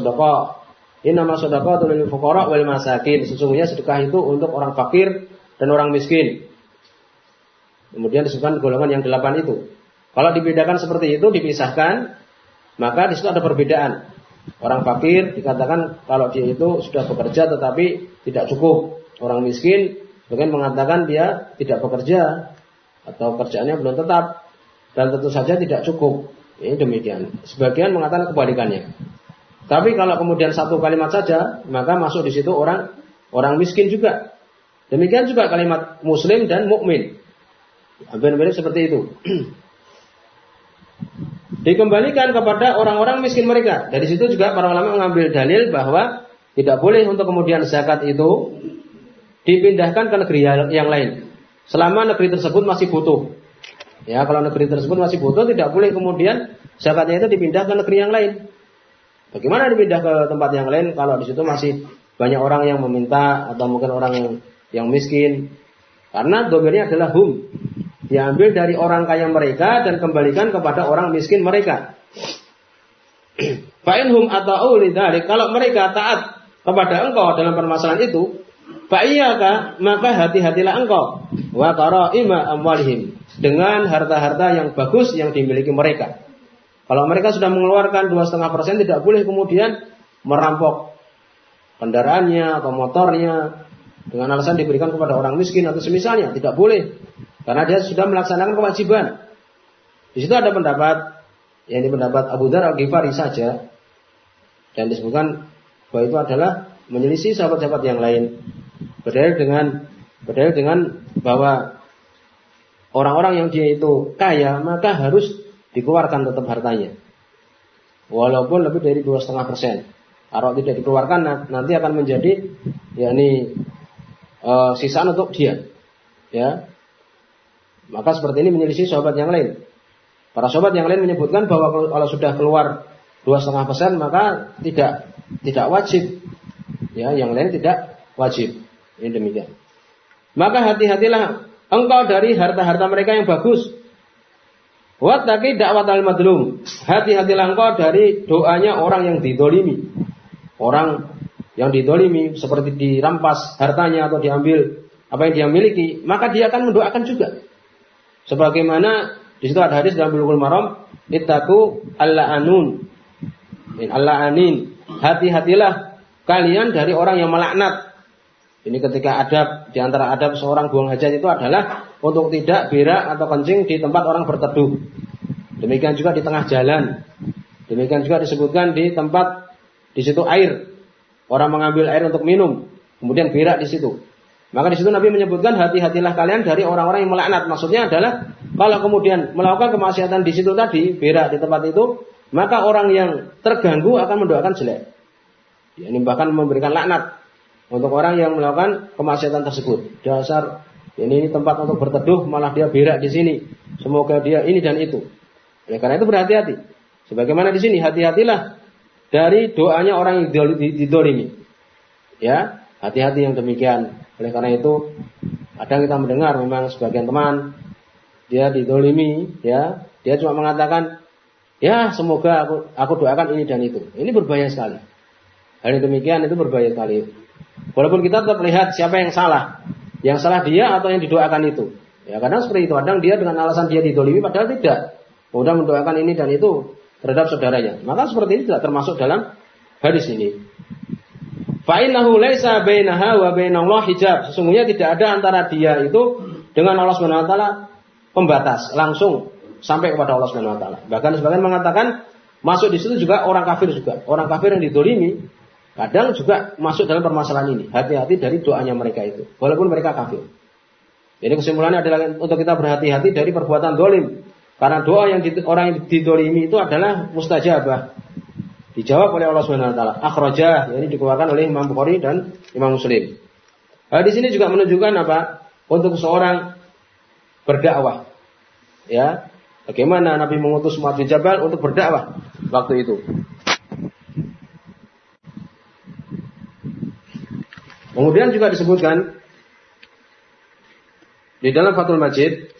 shadaqah lil fuqara wal masakin. Sesungguhnya sedekah itu untuk orang fakir dan orang miskin. Kemudian disebutkan golongan yang 8 itu. Kalau dibedakan seperti itu, dipisahkan, maka di situ ada perbedaan. Orang fakir dikatakan kalau dia itu sudah bekerja tetapi tidak cukup. Orang miskin mungkin mengatakan dia tidak bekerja atau kerjaannya belum tetap dan tentu saja tidak cukup. Ini demikian. Sebagian mengatakan kebalikannya. Tapi kalau kemudian 1 kalimat saja, maka masuk di situ orang miskin juga. Demikian juga kalimat muslim dan mukmin. Hampir mirip seperti itu. Dikembalikan kepada orang-orang miskin mereka. Dari situ juga para ulama mengambil dalil bahwa tidak boleh untuk kemudian zakat itu dipindahkan ke negeri yang lain. Selama negeri tersebut masih butuh. Ya, kalau negeri tersebut masih butuh, tidak boleh kemudian zakatnya itu dipindah ke negeri yang lain. Bagaimana dipindah ke tempat yang lain kalau di situ masih banyak orang yang meminta atau mungkin orang yang miskin? Karena domirnya adalah hum, diambil dari orang kaya mereka dan kembalikan kepada orang miskin mereka. Fa'inhum ata'u lidzalik, kalau mereka taat kepada engkau dalam permasalahan itu, fa'iyyaka, maka hati-hatilah engkau wa qaraima amwalihim, dengan harta-harta yang bagus yang dimiliki mereka. Kalau mereka sudah mengeluarkan 2,5%, tidak boleh kemudian merampok kendaraannya atau motornya dengan alasan diberikan kepada orang miskin atau semisalnya, tidak boleh. Karena dia sudah melaksanakan kewajiban. Di situ ada pendapat, yang ini pendapat Abu Dzar Al-Ghifari saja, dan disebutkan bahwa itu adalah menyelisih sahabat-sahabat yang lain. Berdalil dengan bahwa orang-orang yang dia itu kaya, maka harus dikeluarkan tetap hartanya, walaupun lebih dari 2,5%. Kalau tidak dikeluarkan nanti akan menjadi sisaan untuk dia, ya. Maka seperti ini menyelisih sahabat yang lain. Para sahabat yang lain menyebutkan bahwa kalau sudah keluar 2,5% maka tidak wajib, ya, yang lain tidak wajib. Ini demikian. Maka hati-hatilah engkau dari harta-harta mereka yang bagus. Wattaqi da'watal madlum. Hati-hatilah engkau dari doanya orang yang didolimi. Orang yang didolimi seperti dirampas hartanya atau diambil apa yang dia miliki, maka dia akan mendoakan juga. Sebagaimana di situ ada hadis dalam Bulughul Maram, ittaqu al-la'anun. Al-la'anin. Hati-hatilah kalian dari orang yang melaknat. Ini ketika adab, di antara adab seorang buang hajat itu adalah untuk tidak berak atau kencing di tempat orang berteduh. Demikian juga di tengah jalan. Demikian juga disebutkan di tempat di situ air. Orang mengambil air untuk minum, kemudian berak di situ. Maka di situ Nabi menyebutkan hati-hatilah kalian dari orang-orang yang melaknat. Maksudnya adalah kalau kemudian melakukan kemaksiatan di situ tadi, berak di tempat itu, maka orang yang terganggu akan mendoakan jelek. Ini bahkan memberikan laknat untuk orang yang melakukan kemaksiatan tersebut. Dasar ini tempat untuk berteduh, malah dia berak di sini. Semoga dia ini dan itu. Oleh karena itu berhati-hati. Sebagaimana di sini, hati-hatilah dari doanya orang yang didolimi. Ya, hati-hati yang demikian. Oleh karena itu, kadang kita mendengar memang sebagian teman dia didolimi, ya, dia cuma mengatakan, ya semoga aku doakan ini dan itu. Ini berbahaya sekali. Hal yang demikian itu berbahaya sekali. Walaupun kita tetap lihat siapa yang salah dia atau yang didoakan itu. Ya, kadang seperti itu. Kadang dia dengan alasan dia didolimi padahal tidak. Kemudian mendoakan ini dan itu terhadap saudaranya. Maka seperti ini tidak termasuk dalam hadis ini. Fa'innahu laisa bainaha wa bainallah hijab. Sesungguhnya tidak ada antara dia itu dengan Allah Subhanahu wa taala pembatas, langsung sampai kepada Allah Subhanahu wa taala. Bahkan sebagian mengatakan masuk di situ juga orang kafir juga. Orang kafir yang didolimi kadang juga masuk dalam permasalahan ini. Hati-hati dari doanya mereka itu, walaupun mereka kafir. Jadi kesimpulannya adalah untuk kita berhati-hati dari perbuatan dolim. Karena doa yang orang yang didolimi itu adalah mustajabah. Dijawab oleh Allah Subhanahu wa taala. Akhrajah, ini dikeluarkan oleh Imam Bukhari dan Imam Muslim. Di sini juga menunjukkan apa? Untuk seorang berdakwah. Ya, bagaimana Nabi mengutus Muadz bin Jabal untuk berdakwah waktu itu. Kemudian juga disebutkan di dalam Fathul Majid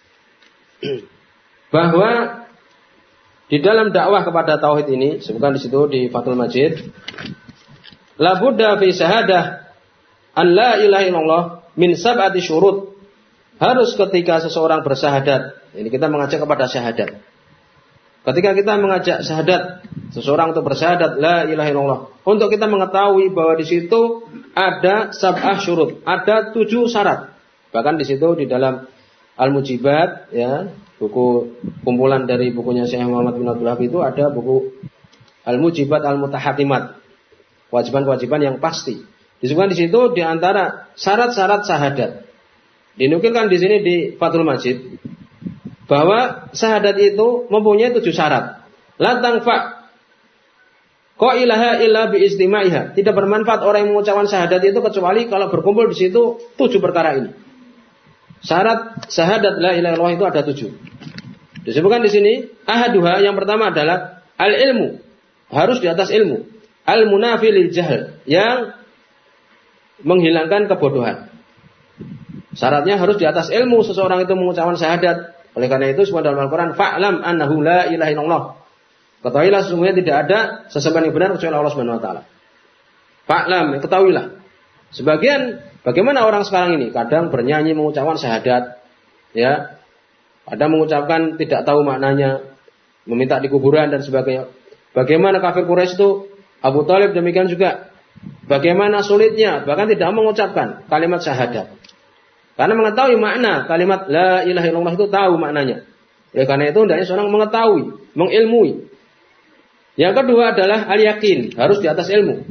bahwa di dalam dakwah kepada tauhid ini, sebutkan di situ di Fathul Majid, la budda fi syahadah an la ilaha illallah min sab'ati syurut. Harus ketika seseorang bersyahadat, ini kita mengajak kepada syahadat. Ketika kita mengajak syahadat, seseorang untuk bersyahadat la ilaha illallah, untuk kita mengetahui bahwa di situ ada sab'ah syurut, ada 7 syarat. Bahkan di situ di dalam Al-Mujibat, ya, buku kumpulan dari bukunya Syekh Muhammad bin Abdul Wahab itu ada buku Al-Mujibat Al-Mutahatimat, kewajiban-kewajiban yang pasti. Disebutkan di situ di antara syarat-syarat syahadat. Dinukilkan di sini di Fathul Majid bahwa syahadat itu mempunyai 7 syarat. La tangfa qailaha illa bi istimaiha. Tidak bermanfaat orang yang mengucapkan syahadat itu kecuali kalau berkumpul di situ 7 perkara ini. Syarat syahadat la ilaha illallah itu ada 7. Disebutkan di sini ahaduha, yang pertama adalah al-ilmu harus di atas ilmu. Al-munafi lil jahl, yang menghilangkan kebodohan. Syaratnya harus di atas ilmu seseorang itu mengucapkan syahadat. Oleh karena itu semua dalam Al-Quran, fa'lam annahu la ilaha illallah. Ketahuilah sesungguhnya tidak ada sesembahan yang benar kecuali Allah Subhanahu wa taala. Fa'lam, ketahuilah. Sebagian bagaimana orang sekarang ini kadang bernyanyi mengucapkan syahadat, ya. Kadang mengucapkan tidak tahu maknanya, meminta di kuburan dan sebagainya. Bagaimana kafir Quraisy itu, Abu Thalib demikian juga. Bagaimana sulitnya, bahkan tidak mengucapkan kalimat syahadat. Karena mengetahui makna kalimat la ilaha illallah itu tahu maknanya. Oleh karena itu hendaknya seorang mengetahui, mengilmui. Yang kedua adalah al-yakin, harus di atas ilmu.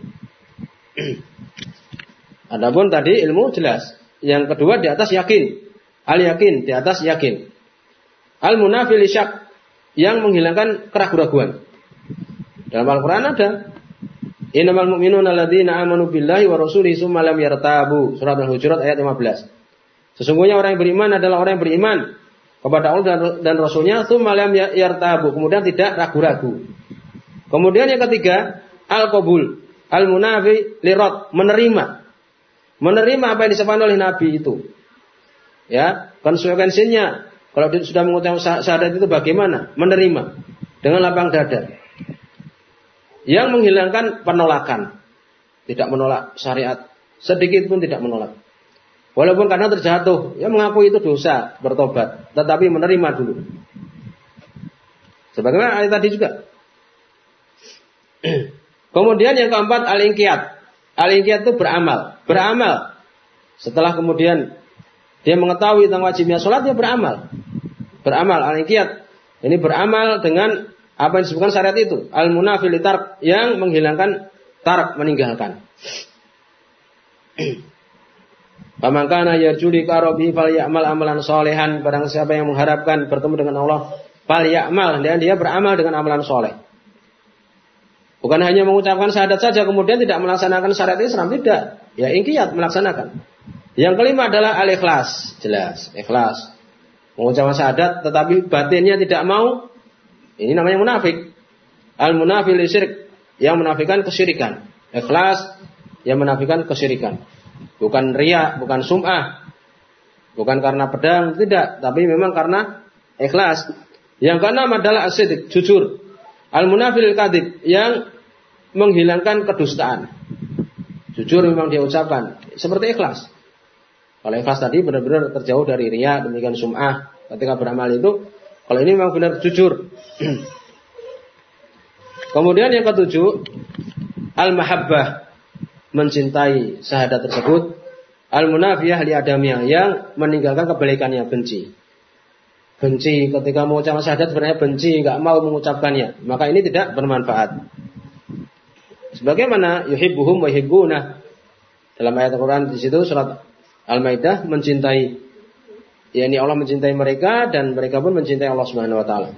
Adapun tadi ilmu jelas. Yang kedua di atas yakin. Al-yakin, di atas yakin. Al-munafi li syak, yang menghilangkan keraguan-raguan. Dalam Al-Quran ada innamal mu'minuna alladzina amanu billahi wa rasulihi tsumma lam yartabu. Surat Al-Hujurat ayat 15. Sesungguhnya orang yang beriman adalah orang yang beriman kepada Allah dan Rasulnya, tsumma lam yartabu, kemudian tidak ragu-ragu. Kemudian yang ketiga, al-qabul, al-munafi lirad, menerima. Menerima apa yang disampaikan oleh Nabi itu. Ya, konsekuensinya kalau sudah mengucapkan syahadat itu bagaimana? Menerima dengan lapang dada. Yang menghilangkan penolakan. Tidak menolak syariat, sedikit pun tidak menolak. Walaupun karena terjatuh, ya mengaku itu dosa, bertobat, tetapi menerima dulu. Sebagaimana ayat tadi juga. Kemudian yang keempat, al-inqiyad. Al-inqiyad itu beramal. Beramal. Setelah kemudian dia mengetahui tentang wajibnya sholat, dia beramal. Beramal, al-inqiyad. Ini beramal dengan apa yang disebutkan syariat itu. Al-munafi li tark, yang menghilangkan tark, meninggalkan. Faman kana yarju liqa rabbih falyamal amalan sholihan. Barang siapa yang mengharapkan bertemu dengan Allah, falyamal, dan dia beramal dengan amalan soleh. Bukan hanya mengucapkan syahadat saja kemudian tidak melaksanakan syariat Islam, tidak. Ya inqiyad, melaksanakan. Yang kelima adalah al-ikhlas, jelas, ikhlas. Mengucapkan syahadat tetapi batinnya tidak mau, ini namanya munafik. Al-munafi li syirk, yang menafikan kesyirikan. Ikhlas yang menafikan kesyirikan. Bukan riya, bukan sum'ah, bukan karena pedang, tidak, tapi memang karena ikhlas. Yang keenam adalah as-sidq, jujur. Al-munafil kadhib, yang menghilangkan kedustaan. Jujur memang dia ucapkan, seperti ikhlas. Kalau ikhlas tadi benar-benar terjauh dari riya, demikian sum'ah ketika beramal itu. Kalau ini memang benar jujur. Kemudian yang ketujuh, al-mahabbah, mencintai syahadat tersebut. Al-munafiyah li adamiyah, yang meninggalkan kebalikannya, benci. Benci ketika mau ucapkan syahadat sebenarnya benci, enggak mau mengucapkannya. Maka ini tidak bermanfaat. Sebagaimana yuhibbuhum wa yuhibbunah. Dalam ayat Al-Qur'an di situ surat Al-Maidah mencintai, yakni Allah mencintai mereka dan mereka pun mencintai Allah Subhanahu wa taala.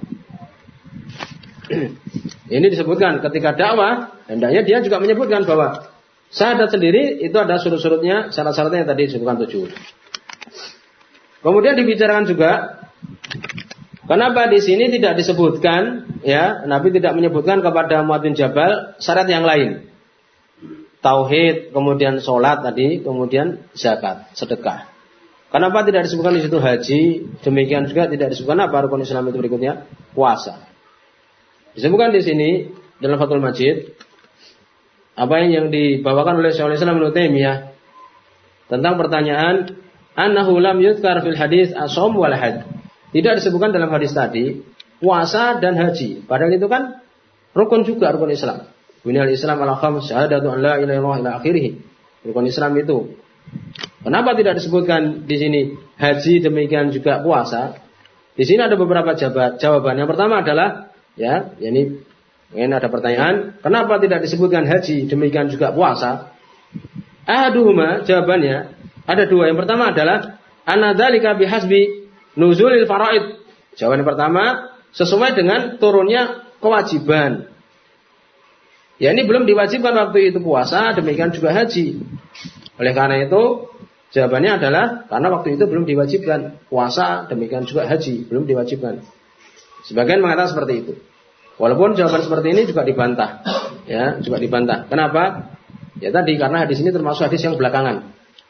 Ini disebutkan ketika dakwah, hendaknya dia juga menyebutkan bahwa syahadat sendiri itu ada surut-surutnya, syarat-syaratnya yang tadi disebutkan 7. Kemudian dibicarakan juga kenapa di sini tidak disebutkan, ya, Nabi tidak menyebutkan kepada Mu'adz bin Jabal syarat yang lain. Tauhid, kemudian sholat tadi, kemudian zakat, sedekah. Kenapa tidak disebutkan di situ haji? Demikian juga tidak disebutkan apa rukun Islam itu berikutnya? Puasa. Disebutkan di sini dalam Fathul Majid apa yang dibawakan oleh Syekhul Islam Ibnu Taimiyah tentang pertanyaan annahu lam yuzkar fil hadis as-shaum wal hajj. Tidak disebutkan dalam hadis tadi puasa dan haji. Padahal itu kan rukun juga, rukun Islam. Buniyal Islam ala khams, syahadatu an la ilaha illallah ila akhirih. Rukun Islam itu. Kenapa tidak disebutkan di sini haji demikian juga puasa? Di sini ada beberapa jawaban. Yang pertama adalah ya, ini ada pertanyaan, kenapa tidak disebutkan haji demikian juga puasa? Ahaduhuma, jawabannya ada dua. Yang pertama adalah anadzalika bihasbi nuzulil faraid. Jawaban yang pertama sesuai dengan turunnya kewajiban. Ya ini belum diwajibkan waktu itu puasa, demikian juga haji. Oleh karena itu jawabannya adalah karena waktu itu belum diwajibkan puasa, demikian juga haji belum diwajibkan. Sebagian mengatakan seperti itu. Walaupun jawaban seperti ini juga dibantah. Ya, juga dibantah. Kenapa? Ya tadi karena hadis ini termasuk hadis yang belakangan.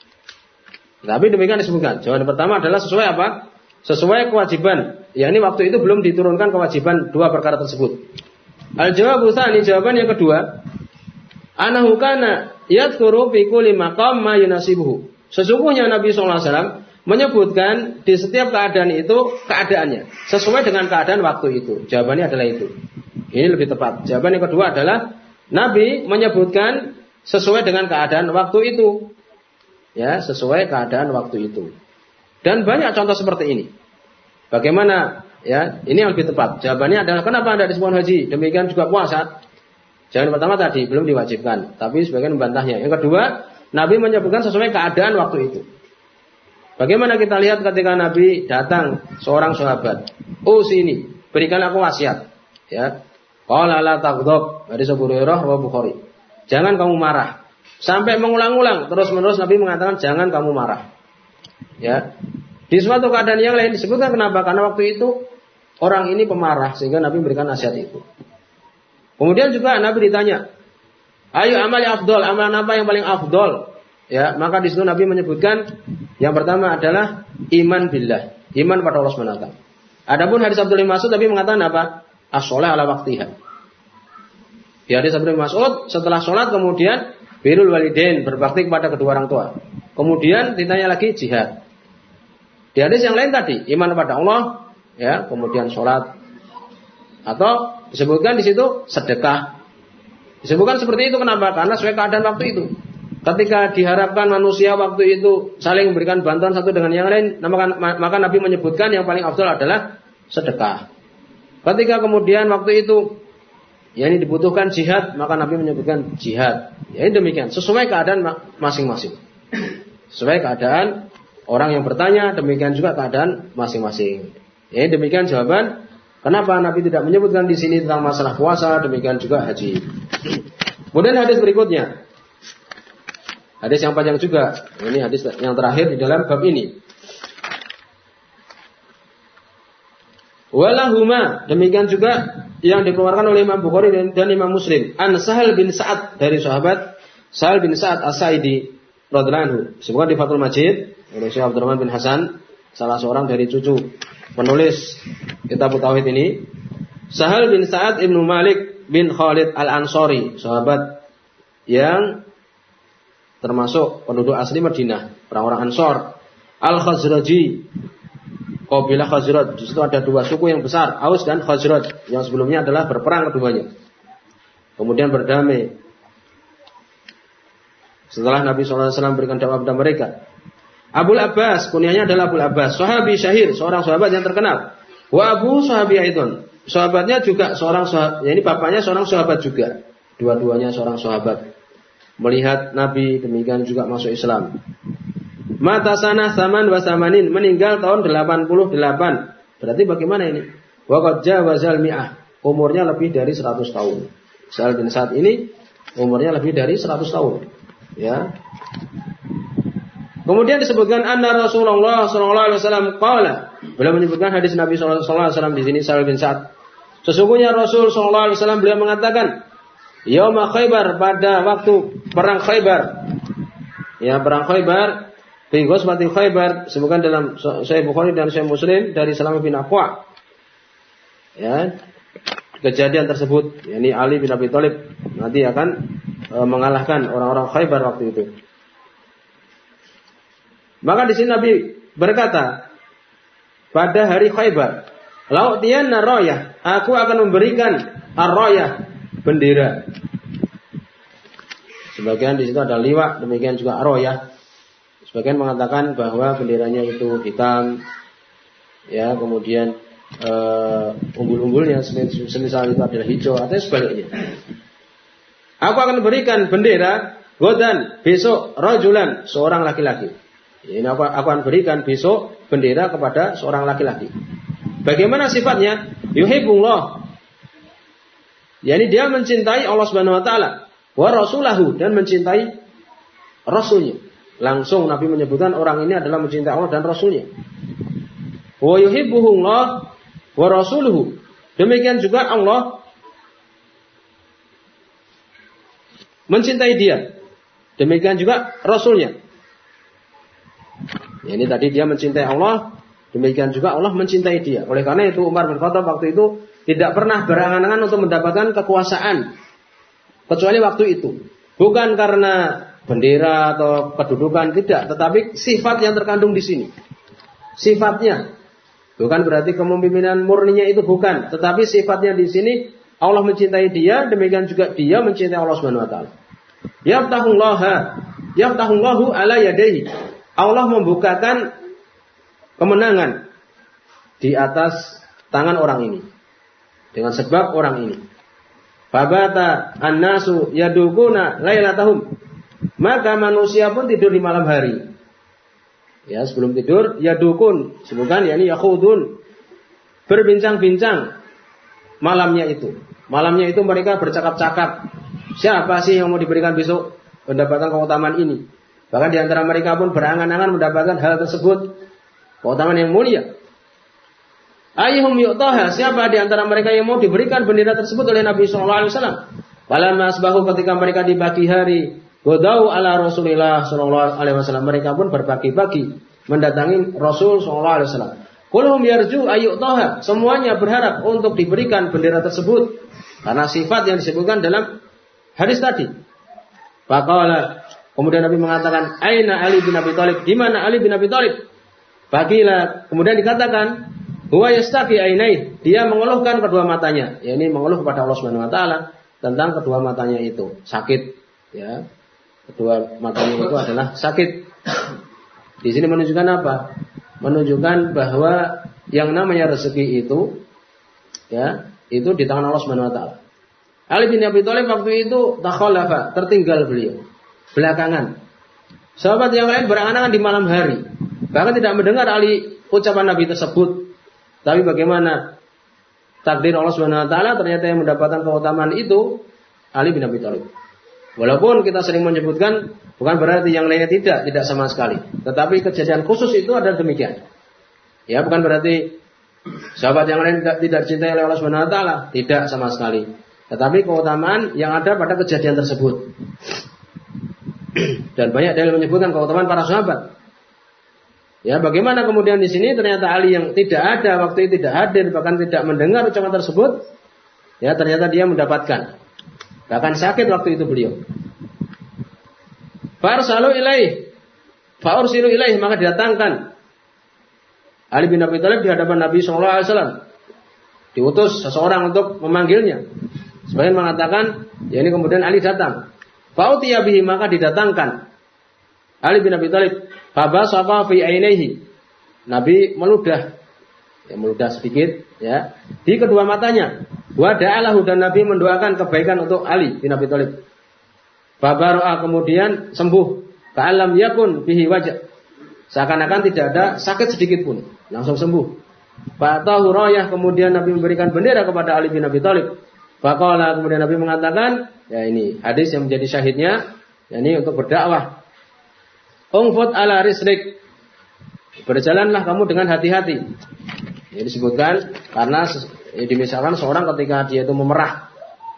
Tapi demikian disebutkan. Jawaban pertama adalah sesuai apa? Sesuai kewajiban. Ya ini waktu itu belum diturunkan kewajiban dua perkara tersebut. Al-jawabu tsani, jawaban yang kedua, anahu kana yadhkuru fi kulli maqam ma yunasibuhu. Sesungguhnya Nabi sallallahu alaihi wasallam menyebutkan di setiap keadaan itu keadaannya sesuai dengan keadaan waktu itu. Jawabannya adalah itu. Ini lebih tepat. Jawaban yang kedua adalah Nabi menyebutkan sesuai dengan keadaan waktu itu. Ya, sesuai keadaan waktu itu. Dan banyak contoh seperti ini. Bagaimana? Ya, ini yang lebih tepat. Jawabannya adalah kenapa Anda disebut haji? Demikian juga puasa. Jawaban pertama tadi belum diwajibkan, tapi sebagian membantahnya. Yang kedua, Nabi menyebutkan sesuai keadaan waktu itu. Bagaimana kita lihat ketika Nabi datang seorang sahabat, "Oh sini, berikan aku wasiat." Ya. Qala la taghdab, hadis Abu Hurairah riwayat Bukhari. Jangan kamu marah. Sampai mengulang-ulang terus-menerus Nabi mengatakan jangan kamu marah. Ya. Di suatu keadaan yang lain disebutkan kenapa? Karena waktu itu orang ini pemarah sehingga Nabi memberikan nasihat itu. Kemudian juga Nabi ditanya, "Ayo amal yang afdol, amalan apa yang paling afdol?" Ya, maka di situ Nabi menyebutkan yang pertama adalah iman billah, iman pada Allah Subhanahu wa taala. Adapun hadis Abdullah bin Mas'ud Nabi mengatakan apa? As-shalah ala waqtiha. Di hadis Abdullah bin Mas'ud setelah salat kemudian birrul walidain, berbakti kepada kedua orang tua. Kemudian ditanya lagi jihad. Di hadis yang lain tadi iman kepada Allah, ya, kemudian salat. Atau disebutkan di situ sedekah. Disebutkan seperti itu kenapa? Karena sesuai keadaan waktu itu. Ketika diharapkan manusia waktu itu saling memberikan bantuan satu dengan yang lain, maka Nabi menyebutkan yang paling afdal adalah sedekah. Ketika kemudian waktu itu ya ini dibutuhkan jihad, maka Nabi menyebutkan jihad. Ya ini demikian, sesuai keadaan masing-masing. Sesuai keadaan orang yang bertanya, demikian juga keadaan masing-masing. Ya ini demikian jawaban kenapa Nabi tidak menyebutkan di sini tentang masalah puasa, demikian juga haji. Kemudian hadis berikutnya. Hadis yang panjang juga. Ini hadis yang terakhir di dalam bab ini. Walahuma, demikian juga yang dikeluarkan oleh Imam Bukhari dan Imam Muslim. An Sahal bin Sa'ad, dari sahabat Sahal bin Sa'ad As-Sa'idi radhiyallahu anhu. Disebutkan di Fathul Majid oleh Syekh Abdurrahman bin Hasan, salah seorang dari cucu penulis kitab Tauhid ini. Sahal bin Sa'ad ibnu Malik bin Khalid Al-Ansari, sahabat yang termasuk penduduk asli Madinah, orang-orang Ansor. Al-Khazraji, kabilah Khazraj. Di situ ada dua suku yang besar, Aus dan Khazraj, yang sebelumnya adalah berperang keduanya. Kemudian berdamai. Setelah Nabi SAW berikan dakwah kepada mereka. Abul Abbas, kunyahnya adalah Abul Abbas, sahabi syahir, seorang sahabat yang terkenal. Wa Abu Sahabi Aidon, sahabatnya juga seorang sahabat, ya ini bapaknya seorang sahabat juga. Dua-duanya seorang sahabat. Melihat Nabi demikian juga masuk Islam. Mata sanah saman wasamanin, meninggal tahun 88. Berarti bagaimana ini? Waqad jawazal mi'ah, umurnya lebih dari 100 tahun. Sa'al bin Sa'ad ini umurnya lebih dari 100 tahun. Ya. Kemudian disebutkan anna Rasulullah sallallahu alaihi wasallam qala. Beliau menyebutkan hadis Nabi sallallahu alaihi wasallam di sini Sa'al bin Sa'ad. Sesungguhnya Rasul sallallahu alaihi wasallam beliau mengatakan, Yauma Khaybar, pada waktu perang Khaybar. Ya, perang Khaybar, fi ghazwati Khaybar, disebutkan dalam Sahih Bukhari dan Sahih Muslim dari Salamah bin Aqwa. Ya. Kejadian tersebut, yakni Ali bin Abi Thalib nanti akan mengalahkan orang-orang Khaybar waktu itu. Maka di sini Nabi berkata, pada hari Khaybar, la'utiyanna rayah, aku akan memberikan ar-rayah, bendera. Sebagian di situ ada liwak, demikian juga ar-rayah. Sebagian mengatakan bahwa benderanya itu hitam, ya, kemudian umbul-umbulnya semisal itu adalah hijau atau sebaliknya. Aku akan berikan bendera godan besok rajulan, seorang laki-laki. Ini aku akan berikan besok bendera kepada seorang laki-laki. Bagaimana sifatnya? Yuhibbullah, yakni dia mencintai Allah Subhanahu wa taala, wa rasulahu, dan mencintai rasulnya. Langsung Nabi menyebutkan orang ini adalah mencintai Allah dan rasulnya. Wa yuhibbuhullah wa rasuluhu. Demikian juga Allah mencintai dia. Demikian juga Rasulnya. Ya, ini tadi dia mencintai Allah, demikian juga Allah mencintai dia. Oleh karena itu Umar bin Khattab waktu itu tidak pernah berangan-angan untuk mendapatkan kekuasaan kecuali waktu itu. Bukan karena bendera atau kedudukan, tidak, tetapi sifat yang terkandung di sini. Sifatnya bukan berarti kepemimpinan murninya itu bukan, tetapi sifatnya di sini Allah mencintai dia, demikian juga dia mencintai Allah Subhanahu wa taala. Yaftahullahu ala yadayhi. Allah membukakan kemenangan di atas tangan orang ini. Dengan sebab orang ini. Fabata an-nasu yadukuna lailatahum. Maka manusia pun tidur di malam hari. Ya, sebelum tidur yadukun, sebutkan yakni yakhudun, berbincang-bincang malamnya itu. Malamnya itu mereka bercakap-cakap. Siapa sih yang mau diberikan besok mendapatkan keutamaan ini? Bahkan di antara mereka pun berangan-angan mendapatkan hal tersebut, keutamaan yang mulia. Ayyuhum yu'taha, siapa di antara mereka yang mau diberikan bendera tersebut oleh Nabi sallallahu alaihi wasallam? Falamma asbahu, ketika mereka di pagi hari, godau ala Rasulillah sallallahu alaihi wasallam, mereka pun berbagi-bagi mendatangi Rasul sallallahu alaihi wasallam. Kulhum yarju ayyu'taha, semuanya berharap untuk diberikan bendera tersebut karena sifat yang disebutkan dalam hadis tadi. Faqala, kemudian Nabi mengatakan, aina Ali bin Abi Thalib? Di mana Ali bin Abi Thalib? Bagilah, kemudian dikatakan, huwa yastaqi ainai, dia mengeluhkan kedua matanya. Ya, ini mengeluh kepada Allah Subhanahu wa taala tentang kedua matanya itu sakit, ya. Kedua matanya itu adalah sakit. Di sini menunjukkan apa? Menunjukkan bahwa yang namanya rezeki itu, ya, itu di tangan Allah Subhanahu wa taala. Ali bin Abi Thalib waktu itu takhalafa, tertinggal beliau belakangan. Sahabat yang lain berangan-angan di malam hari, bahkan tidak mendengar Ali ucapan Nabi tersebut. Tapi bagaimana takdir Allah Subhanahu wa taala, ternyata yang mendapatkan keutamaan itu Ali bin Abi Thalib. Walaupun kita sering menyebutkan bukan berarti yang lainnya tidak sama sekali. Tetapi kejadian khusus itu adalah demikian. Ya, bukan berarti sahabat yang lain tidak dicintai oleh Allah Subhanahu wa taala, tidak sama sekali. Tetapi keutamaan yang ada pada kejadian tersebut. Dan banyak dalil menyebutkan keutamaan para sahabat. Ya, bagaimana kemudian di sini ternyata Ali yang tidak ada waktu itu, tidak hadir, bahkan tidak mendengar ucapan tersebut, ya ternyata dia mendapatkan. Bahkan sakit waktu itu beliau. Farsalu ilaih, faursilu ilaih, maka didatangkan Ali bin Abi Thalib di hadapan Nabi sallallahu alaihi wasallam. Diutus seseorang untuk memanggilnya. Sebagian mengatakan, ya ini kemudian Ali datang. Fa'utiya bihi, maka didatangkan Ali bin Abi Thalib. Fabasaqa fi ainaihi. Nabi meludah sedikit, ya, di kedua matanya. Wa da'alahu, dan Nabi mendoakan kebaikan untuk Ali bin Abi Thalib. Fabaro'a, kemudian sembuh. Ka'alam yakun bihi wajah. Seakan-akan tidak ada sakit sedikit pun, langsung sembuh. Fa'atahu rayah, kemudian Nabi memberikan bendera kepada Ali bin Abi Thalib. Faqala, kemudian Nabi mengatakan, ya ini hadis yang menjadi syahidnya, ya ini untuk berdakwah. Ungfut ala rislik, berjalanlah kamu dengan hati-hati. Ini disebutkan karena dimisalkan seorang ketika dia itu memerah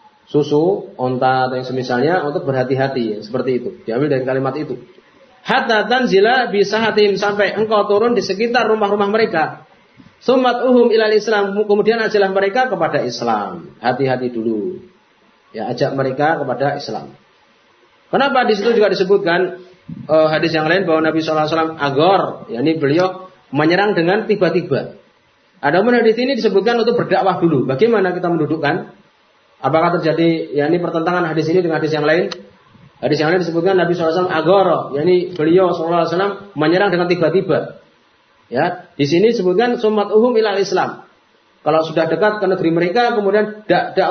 susu, onta atau yang semisalnya untuk berhati-hati, seperti itu. Diambil dari kalimat itu. Hatta tanzila bisahatim, sampai engkau turun di sekitar rumah-rumah mereka. Summat ilal Islam, kemudian ajalah mereka kepada Islam. Hati-hati dulu. Ya, ajak mereka kepada Islam. Kenapa di situ juga disebutkan hadis yang lain bahwa Nabi sallallahu alaihi wasallam agor, yakni beliau menyerang dengan tiba-tiba. Adapun hadis ini disebutkan untuk berdakwah dulu. Bagaimana kita mendudukkan? Apakah terjadi yakni pertentangan hadis ini dengan hadis yang lain? Hadis yang lain disebutkan Nabi sallallahu alaihi wasallam agor, yakni beliau sallallahu alaihi wasallam menyerang dengan tiba-tiba. Ya, di sini disebutkan summat ilal Islam. Kalau sudah dekat ke negeri mereka, kemudian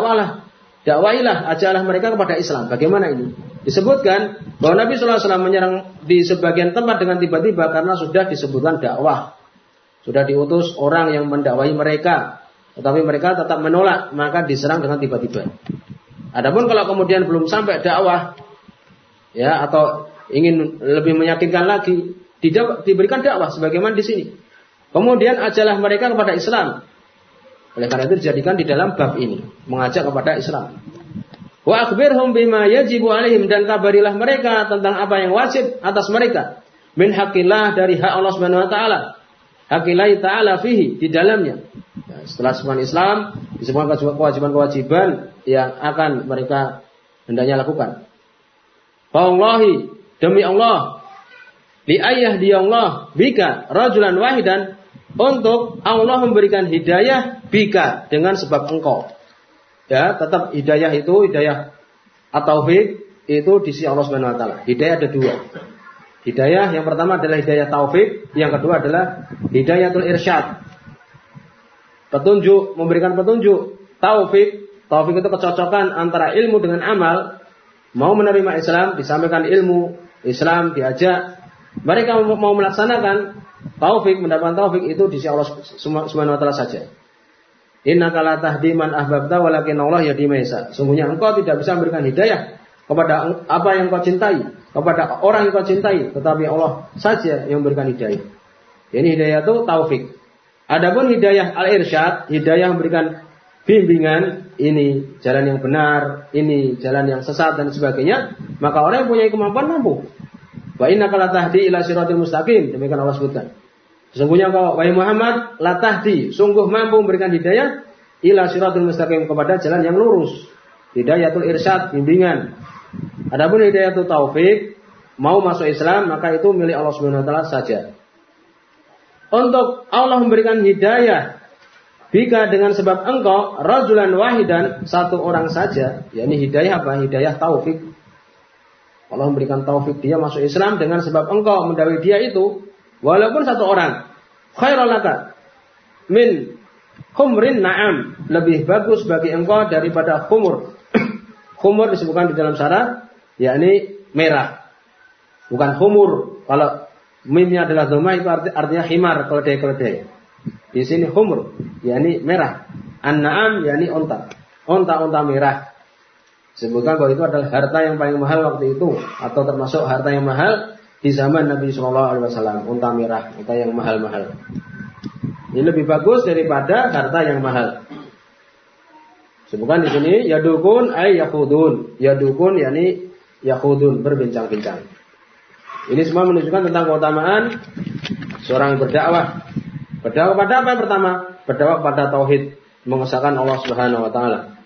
dakwailah, ajalah mereka kepada Islam. Bagaimana ini? Disebutkan bahwa Nabi sallallahu alaihi wasallam menyerang di sebagian tempat dengan tiba-tiba karena sudah disebutkan dakwah. Sudah diutus orang yang mendakwahi mereka, tetapi mereka tetap menolak, maka diserang dengan tiba-tiba. Adapun kalau kemudian belum sampai dakwah, ya, atau ingin lebih meyakinkan lagi, diberikan dakwah sebagaimana di sini. Kemudian ajalah mereka kepada Islam. Oleh karena itu dijadikan di dalam bab ini mengajak kepada Islam. Wa akhbirhum bima yajibu alaihim, dan kabarilah mereka tentang apa yang wajib atas mereka. Min haqqillah, dari hak Allah Subhanahu wa taala. Haqqillah ta'ala fihi, di dalamnya. Nah, setelah semua Islam, semua kewajiban-kewajiban yang akan mereka hendaknya lakukan. Wallahi, demi Allah, li ayah di Allah bika rajulan wahidan, untuk Allah memberikan hidayah bika, dengan sebab engkau. Ya, tetap hidayah itu, hidayah at-taufik itu di sisi Allah Subhanahu wa taala. Hidayah ada dua. Hidayah yang pertama adalah hidayah taufik, yang kedua adalah hidayatul irsyad. Petunjuk, memberikan petunjuk. Taufik itu kecocokan antara ilmu dengan amal. Mau menerima Islam, disampaikan ilmu Islam, diajak. Mereka mau melaksanakan taufik, mendapatkan taufik itu di sisi Allah Subhanahu wa taala saja. Innaka la tahdi man ahbabta walakin Allah yahdi man yasha. Sungguhnya engkau tidak bisa memberikan hidayah kepada apa yang kau cintai, kepada orang yang kau cintai, tetapi Allah saja yang memberikan hidayah. Ini hidayah itu taufik. Adapun hidayah al-irsyad, hidayah memberikan bimbingan, ini jalan yang benar, ini jalan yang sesat dan sebagainya, maka orang yang punya kemampuan mampu. Wa innaka la tahdi ila siratal mustaqim, demikian Allah sebutkan. Sesungguhnya kau wahai Muhammad la tahdi, sungguh mampu memberikan hidayah ila siratal mustaqim, kepada jalan yang lurus. Hidayatul irsyad, bimbingan. Adapun hidayatul taufik, mau masuk Islam, maka itu milik Allah Subhanahu wa taala saja. Untuk Allah memberikan hidayah bika, dengan sebab engkau rajulan wahidan, satu orang saja, yakni hidayah apa? Hidayah taufik. Allah memberikan taufik dia masuk Islam dengan sebab engkau mendawai dia itu, walaupun satu orang. Khairul laka min humrin na'am, lebih bagus bagi engkau daripada khumur. Khumur disebutkan di dalam syarah, yakni merah. Bukan humur. Kalau mimnya adalah dhammah itu artinya himar, keledai-keledai. Di sini humur, yakni merah. An-na'am yakni unta. Unta-unta merah. Sebutkan bahwa itu adalah harta yang paling mahal waktu itu, atau termasuk harta yang mahal di zaman Nabi SAW. Unta merah, unta yang mahal-mahal. Ini lebih bagus daripada harta yang mahal. Sebutkan di sini yadukun ay yakhudun. Yadukun yakni yakhudun, berbincang-bincang. Ini semua menunjukkan tentang keutamaan seorang yang berdakwah. Berdakwah pada apa yang pertama? Berdakwah pada tauhid, mengesahkan Allah Subhanahu wa taala.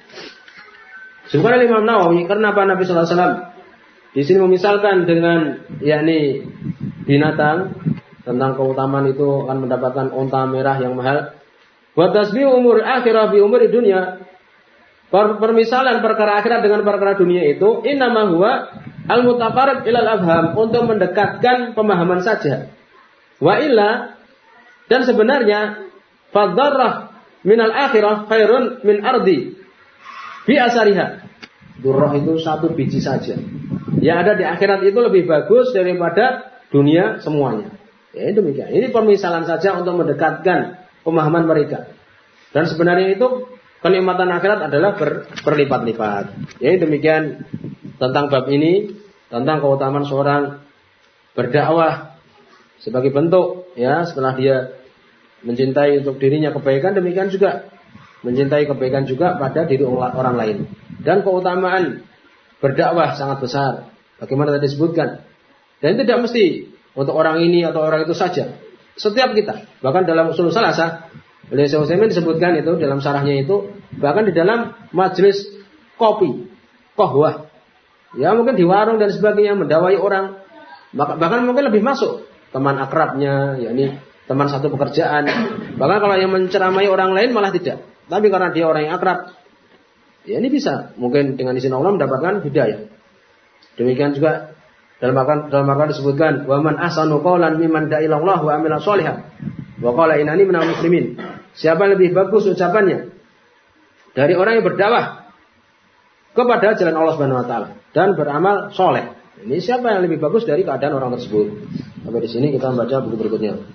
Sebutkan Imam Nawawi, karena apa Nabi sallallahu alaihi wasallam di sini memisalkan dengan yakni binatang, tentang keutamaan itu akan mendapatkan unta merah yang mahal. Wa tasbih umur akhirah bi umuri dunya. Permisalan perkara akhirat dengan perkara dunia itu innama huwa al-mutaqarrib ilal afham, untuk mendekatkan pemahaman saja. Wa illa, dan sebenarnya fadarrah minal akhirah khairun min ardi bi asariha. Durrah itu satu biji saja. Yang ada di akhirat itu lebih bagus daripada dunia semuanya. Ya, demikian. Ini permisalan saja untuk mendekatkan pemahaman mereka. Dan sebenarnya itu kenikmatan akhirat adalah berlipat-lipat. Ya, demikian tentang bab ini, tentang keutamaan seorang berdakwah sebagai bentuk, ya, setelah dia mencintai untuk dirinya kebaikan, demikian juga mencintai kebaikan juga pada diri orang lain. Dan keutamaan berdakwah sangat besar, bagaimana tadi disebutkan. Dan tidak mesti untuk orang ini atau orang itu saja. Setiap kita, bahkan dalam usul salasah, oleh Syekh Utsaimin disebutkan itu dalam syarahnya itu, bahkan di dalam majelis kopi, qahwah, ya mungkin di warung dan sebagainya, mendakwai orang, bahkan mungkin lebih masuk teman akrabnya, yakni teman satu pekerjaan. Bahkan kalau yang menceramai orang lain malah tidak. Tapi karena dia orang yang akrab, ya ini bisa mungkin dengan izin Allah mendapatkan hidayah. Demikian juga dalam Al-Qur'an disebutkan, wa man ahsanu qawlan mimman da'a ila Allah wa amila sholihan wa qala innani minal muslimin. Siapa yang lebih bagus ucapannya dari orang yang berdakwah kepada jalan Allah Subhanahu wa taala dan beramal soleh. Ini siapa yang lebih bagus dari keadaan orang tersebut. Sampai di sini kita membaca buku berikutnya.